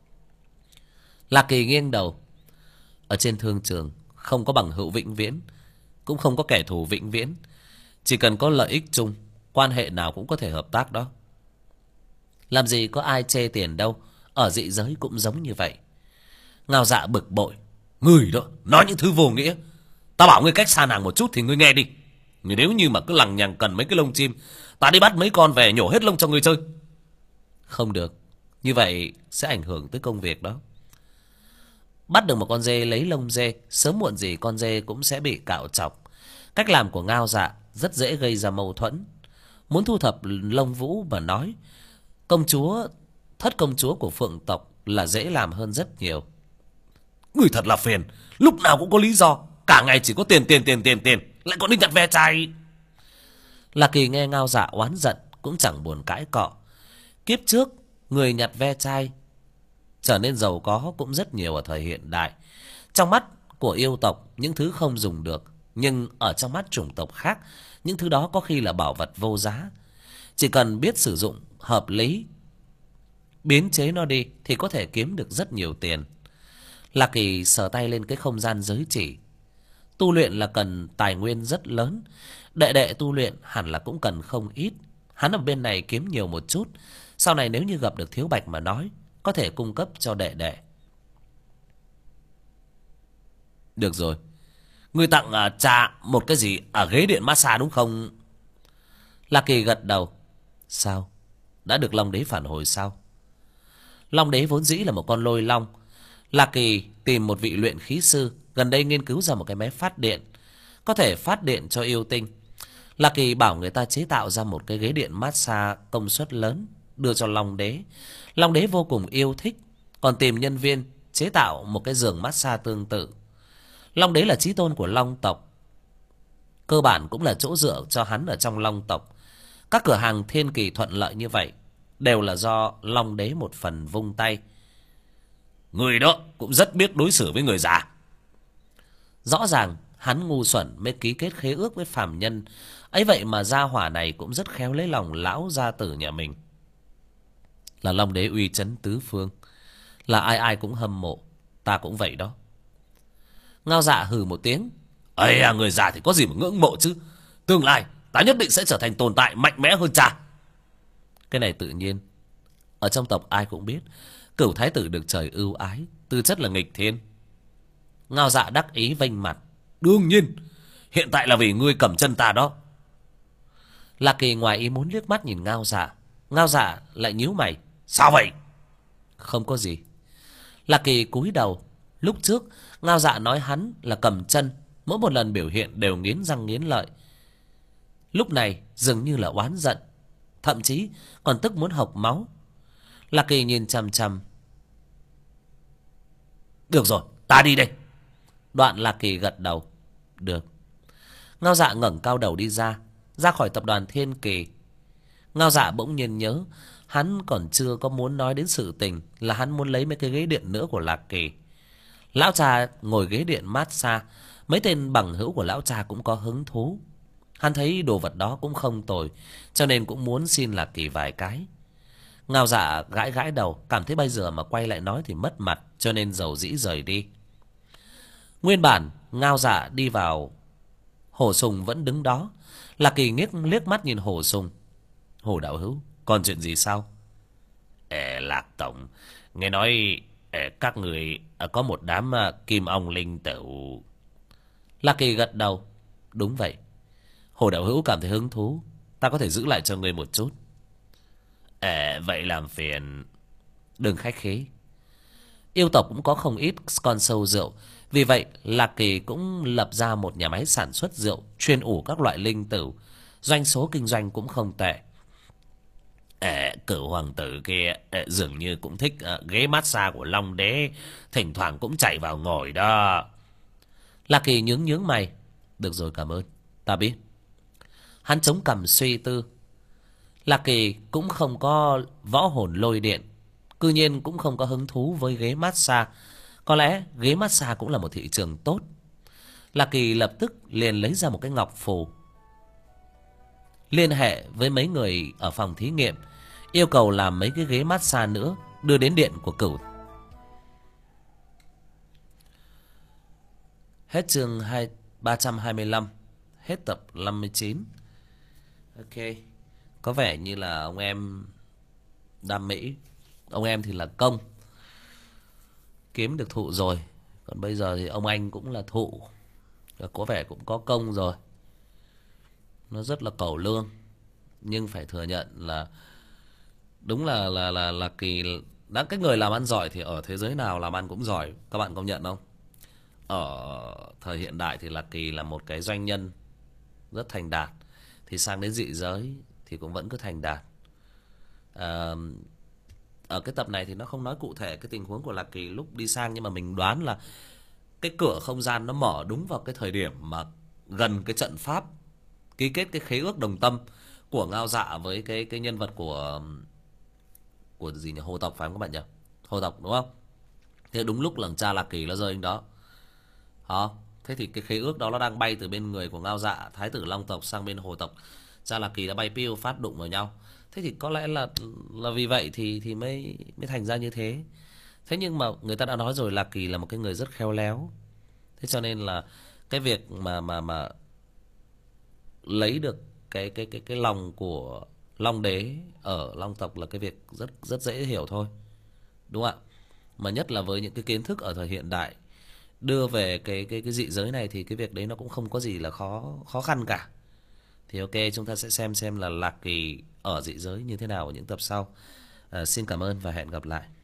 Lạc Kỳ nghiêng đầu. Ở trên thương trường không có bằng hữu vĩnh viễn, cũng không có kẻ thù vĩnh viễn. Chỉ cần có lợi ích chung, quan hệ nào cũng có thể hợp tác đó. Làm gì có ai chê tiền đâu. Ở dị giới cũng giống như vậy. Ngao Dạ bực bội. Người đó, nói những thứ vô nghĩa. Ta bảo ngươi cách xa nàng một chút thì ngươi nghe đi. Ngươi nếu như mà cứ lằng nhằng cần mấy cái lông chim, ta đi bắt mấy con về nhổ hết lông cho ngươi chơi. Không được, như vậy sẽ ảnh hưởng tới công việc đó. Bắt được một con dê lấy lông dê, sớm muộn gì con dê cũng sẽ bị cạo chọc. Cách làm của Ngao Dạ rất dễ gây ra mâu thuẫn. Muốn thu thập lông vũ mà nói, thất công chúa của Phượng tộc là dễ làm hơn rất nhiều. Người thật là phiền, lúc nào cũng có lý do, cả ngày chỉ có tiền, lại còn đi nhặt ve chai. Lạc Kỳ nghe Ngao Dạ oán giận cũng chẳng buồn cãi cọ. Kiếp trước, người nhặt ve chai trở nên giàu có cũng rất nhiều ở thời hiện đại. Trong mắt của yêu tộc, những thứ không dùng được, nhưng ở trong mắt chủng tộc khác, những thứ đó có khi là bảo vật vô giá. Chỉ cần biết sử dụng hợp lý, biến chế nó đi thì có thể kiếm được rất nhiều tiền. Lạc Kỳ sờ tay lên cái không gian giới chỉ. Tu luyện là cần tài nguyên rất lớn. Đệ đệ tu luyện hẳn là cũng cần không ít. Hắn ở bên này kiếm nhiều một chút, sau này nếu như gặp được Thiếu Bạch mà nói, có thể cung cấp cho đệ đệ. Được rồi, ngươi tặng cha một cái gì ở ghế điện massage đúng không? Lạc Kỳ gật đầu. Sao? Đã được Long Đế phản hồi sao? Long Đế vốn dĩ là một con lôi long. Lạc Kỳ tìm một vị luyện khí sư gần đây nghiên cứu ra một cái máy phát điện, có thể phát điện cho yêu tinh. Lạc Kỳ bảo người ta chế tạo ra một cái ghế điện massage công suất lớn, đưa cho Long Đế. Long Đế vô cùng yêu thích, còn tìm nhân viên chế tạo một cái giường massage tương tự. Long Đế là chí tôn của Long tộc, cơ bản cũng là chỗ dựa cho hắn ở trong Long tộc. Các cửa hàng thiên kỳ thuận lợi như vậy đều là do Long đế một phần vung tay. Người đó cũng rất biết đối xử với người già. Rõ ràng hắn ngu xuẩn mới ký kết khế ước với phàm nhân, ấy vậy mà gia hỏa này cũng rất khéo lấy lòng lão gia tử nhà mình. Là Long đế uy chấn tứ phương, là ai ai cũng hâm mộ, ta cũng vậy đó. Ngao Dạ hừ một tiếng. Ây à, người già thì có gì mà ngưỡng mộ chứ. Tương lai ta nhất định sẽ trở thành tồn tại mạnh mẽ hơn cha. Cái này tự nhiên, ở trong tộc ai cũng biết Cửu thái tử được trời ưu ái, tư chất là nghịch thiên. Ngao Dạ đắc ý vênh mặt. Đương nhiên, hiện tại là vì ngươi cầm chân ta đó. Lạc Kỳ ngoài ý muốn liếc mắt nhìn Ngao Dạ. Ngao Dạ lại nhíu mày. Sao vậy? Không có gì. Lạc Kỳ cúi đầu. Lúc trước Ngao Dạ nói hắn là cầm chân, mỗi một lần biểu hiện đều nghiến răng nghiến lợi. Lúc này dường như là oán giận, thậm chí còn tức muốn hộc máu. Lạc Kỳ nhìn chằm chằm. Được rồi, ta đi đây. Đoạn Lạc Kỳ gật đầu. Được. Ngao Dạ ngẩng cao đầu đi ra khỏi tập đoàn Thiên Kỳ. Ngao Dạ bỗng nhiên nhớ hắn còn chưa có muốn nói đến sự tình là hắn muốn lấy mấy cái ghế điện nữa của Lạc Kỳ. Lão cha ngồi ghế điện massage, mấy tên bằng hữu của lão cha cũng có hứng thú. Hắn thấy đồ vật đó cũng không tồi, cho nên cũng muốn xin Lạc Kỳ vài cái. Ngao Dạ gãi gãi đầu, cảm thấy bây giờ mà quay lại nói thì mất mặt, cho nên dầu dĩ rời đi. Nguyên bản Ngao Dạ đi vào, Hổ Sùng vẫn đứng đó. Lạc Kỳ liếc mắt nhìn Hổ Sùng. Hổ đạo hữu, còn chuyện gì sao? Lạc tổng, nghe nói các người có một đám kim ong linh tửu. Lạc Kỳ gật đầu. Đúng vậy. Hổ đạo hữu cảm thấy hứng thú, ta có thể giữ lại cho người một chút. Vậy làm phiền. Đừng khách khí. Yêu tộc cũng có không ít con sâu rượu, vì vậy Lạc Kỳ cũng lập ra một nhà máy sản xuất rượu chuyên ủ các loại linh tửu. Doanh số kinh doanh cũng không tệ. Cửu hoàng tử kia dường như cũng thích ghế massage của Long đế, thỉnh thoảng cũng chạy vào ngồi đó. Lạc Kỳ nhướng mày. Được rồi, cảm ơn, ta biết. Hắn chống cằm suy tư. Lạc Kỳ cũng không có võ hồn lôi điện, cư nhiên cũng không có hứng thú với ghế massage. Có lẽ ghế massage cũng là một thị trường tốt. Lạc Kỳ lập tức liền lấy ra một cái ngọc phù, liên hệ với mấy người ở phòng thí nghiệm, yêu cầu làm mấy cái ghế massage nữa, đưa đến điện của Cửu. Hết chương 325, hết tập 59. Ok, có vẻ như là ông em đam mỹ, ông em thì là công, kiếm được thụ rồi. Còn bây giờ thì ông anh cũng là thụ, có vẻ cũng có công rồi. Nó rất là cẩu lương, nhưng phải thừa nhận là đúng là Kỳ đã, cái người làm ăn giỏi thì ở thế giới nào làm ăn cũng giỏi, các bạn công nhận không? Ở thời hiện đại thì Lạc Kỳ là một cái doanh nhân rất thành đạt, thì sang đến dị giới thì cũng vẫn cứ thành đạt. Ở cái tập này thì nó không nói cụ thể cái tình huống của Lạc Kỳ lúc đi sang, nhưng mà mình đoán là cái cửa không gian nó mở đúng vào cái thời điểm mà gần cái trận pháp ký kết cái khế ước đồng tâm của Ngao Dạ với cái nhân vật của gì nhỉ, Hồ tộc phải không các bạn nhỉ? Hồ tộc đúng không? Thế đúng lúc lần cha Lạc Kỳ nó rơi đó. Thế thì cái khế ước đó nó đang bay từ bên người của Ngao Dạ, thái tử Long tộc, sang bên Hồ tộc. Cha Lạc Kỳ đã bay piu phát đụng vào nhau. Thế thì có lẽ là vì vậy thì mới thành ra như thế. Thế nhưng mà người ta đã nói rồi, Lạc Kỳ là một cái người rất khéo léo. Thế cho nên là cái việc mà lấy được cái lòng của Long đế ở Long tộc là cái việc rất rất dễ hiểu thôi, đúng không ạ? Mà nhất là với những cái kiến thức ở thời hiện đại đưa về cái dị giới này thì cái việc đấy nó cũng không có gì là khó khăn cả. Thì ok, chúng ta sẽ xem là Lạc Kỳ ở dị giới như thế nào ở những tập sau. Xin cảm ơn và hẹn gặp lại.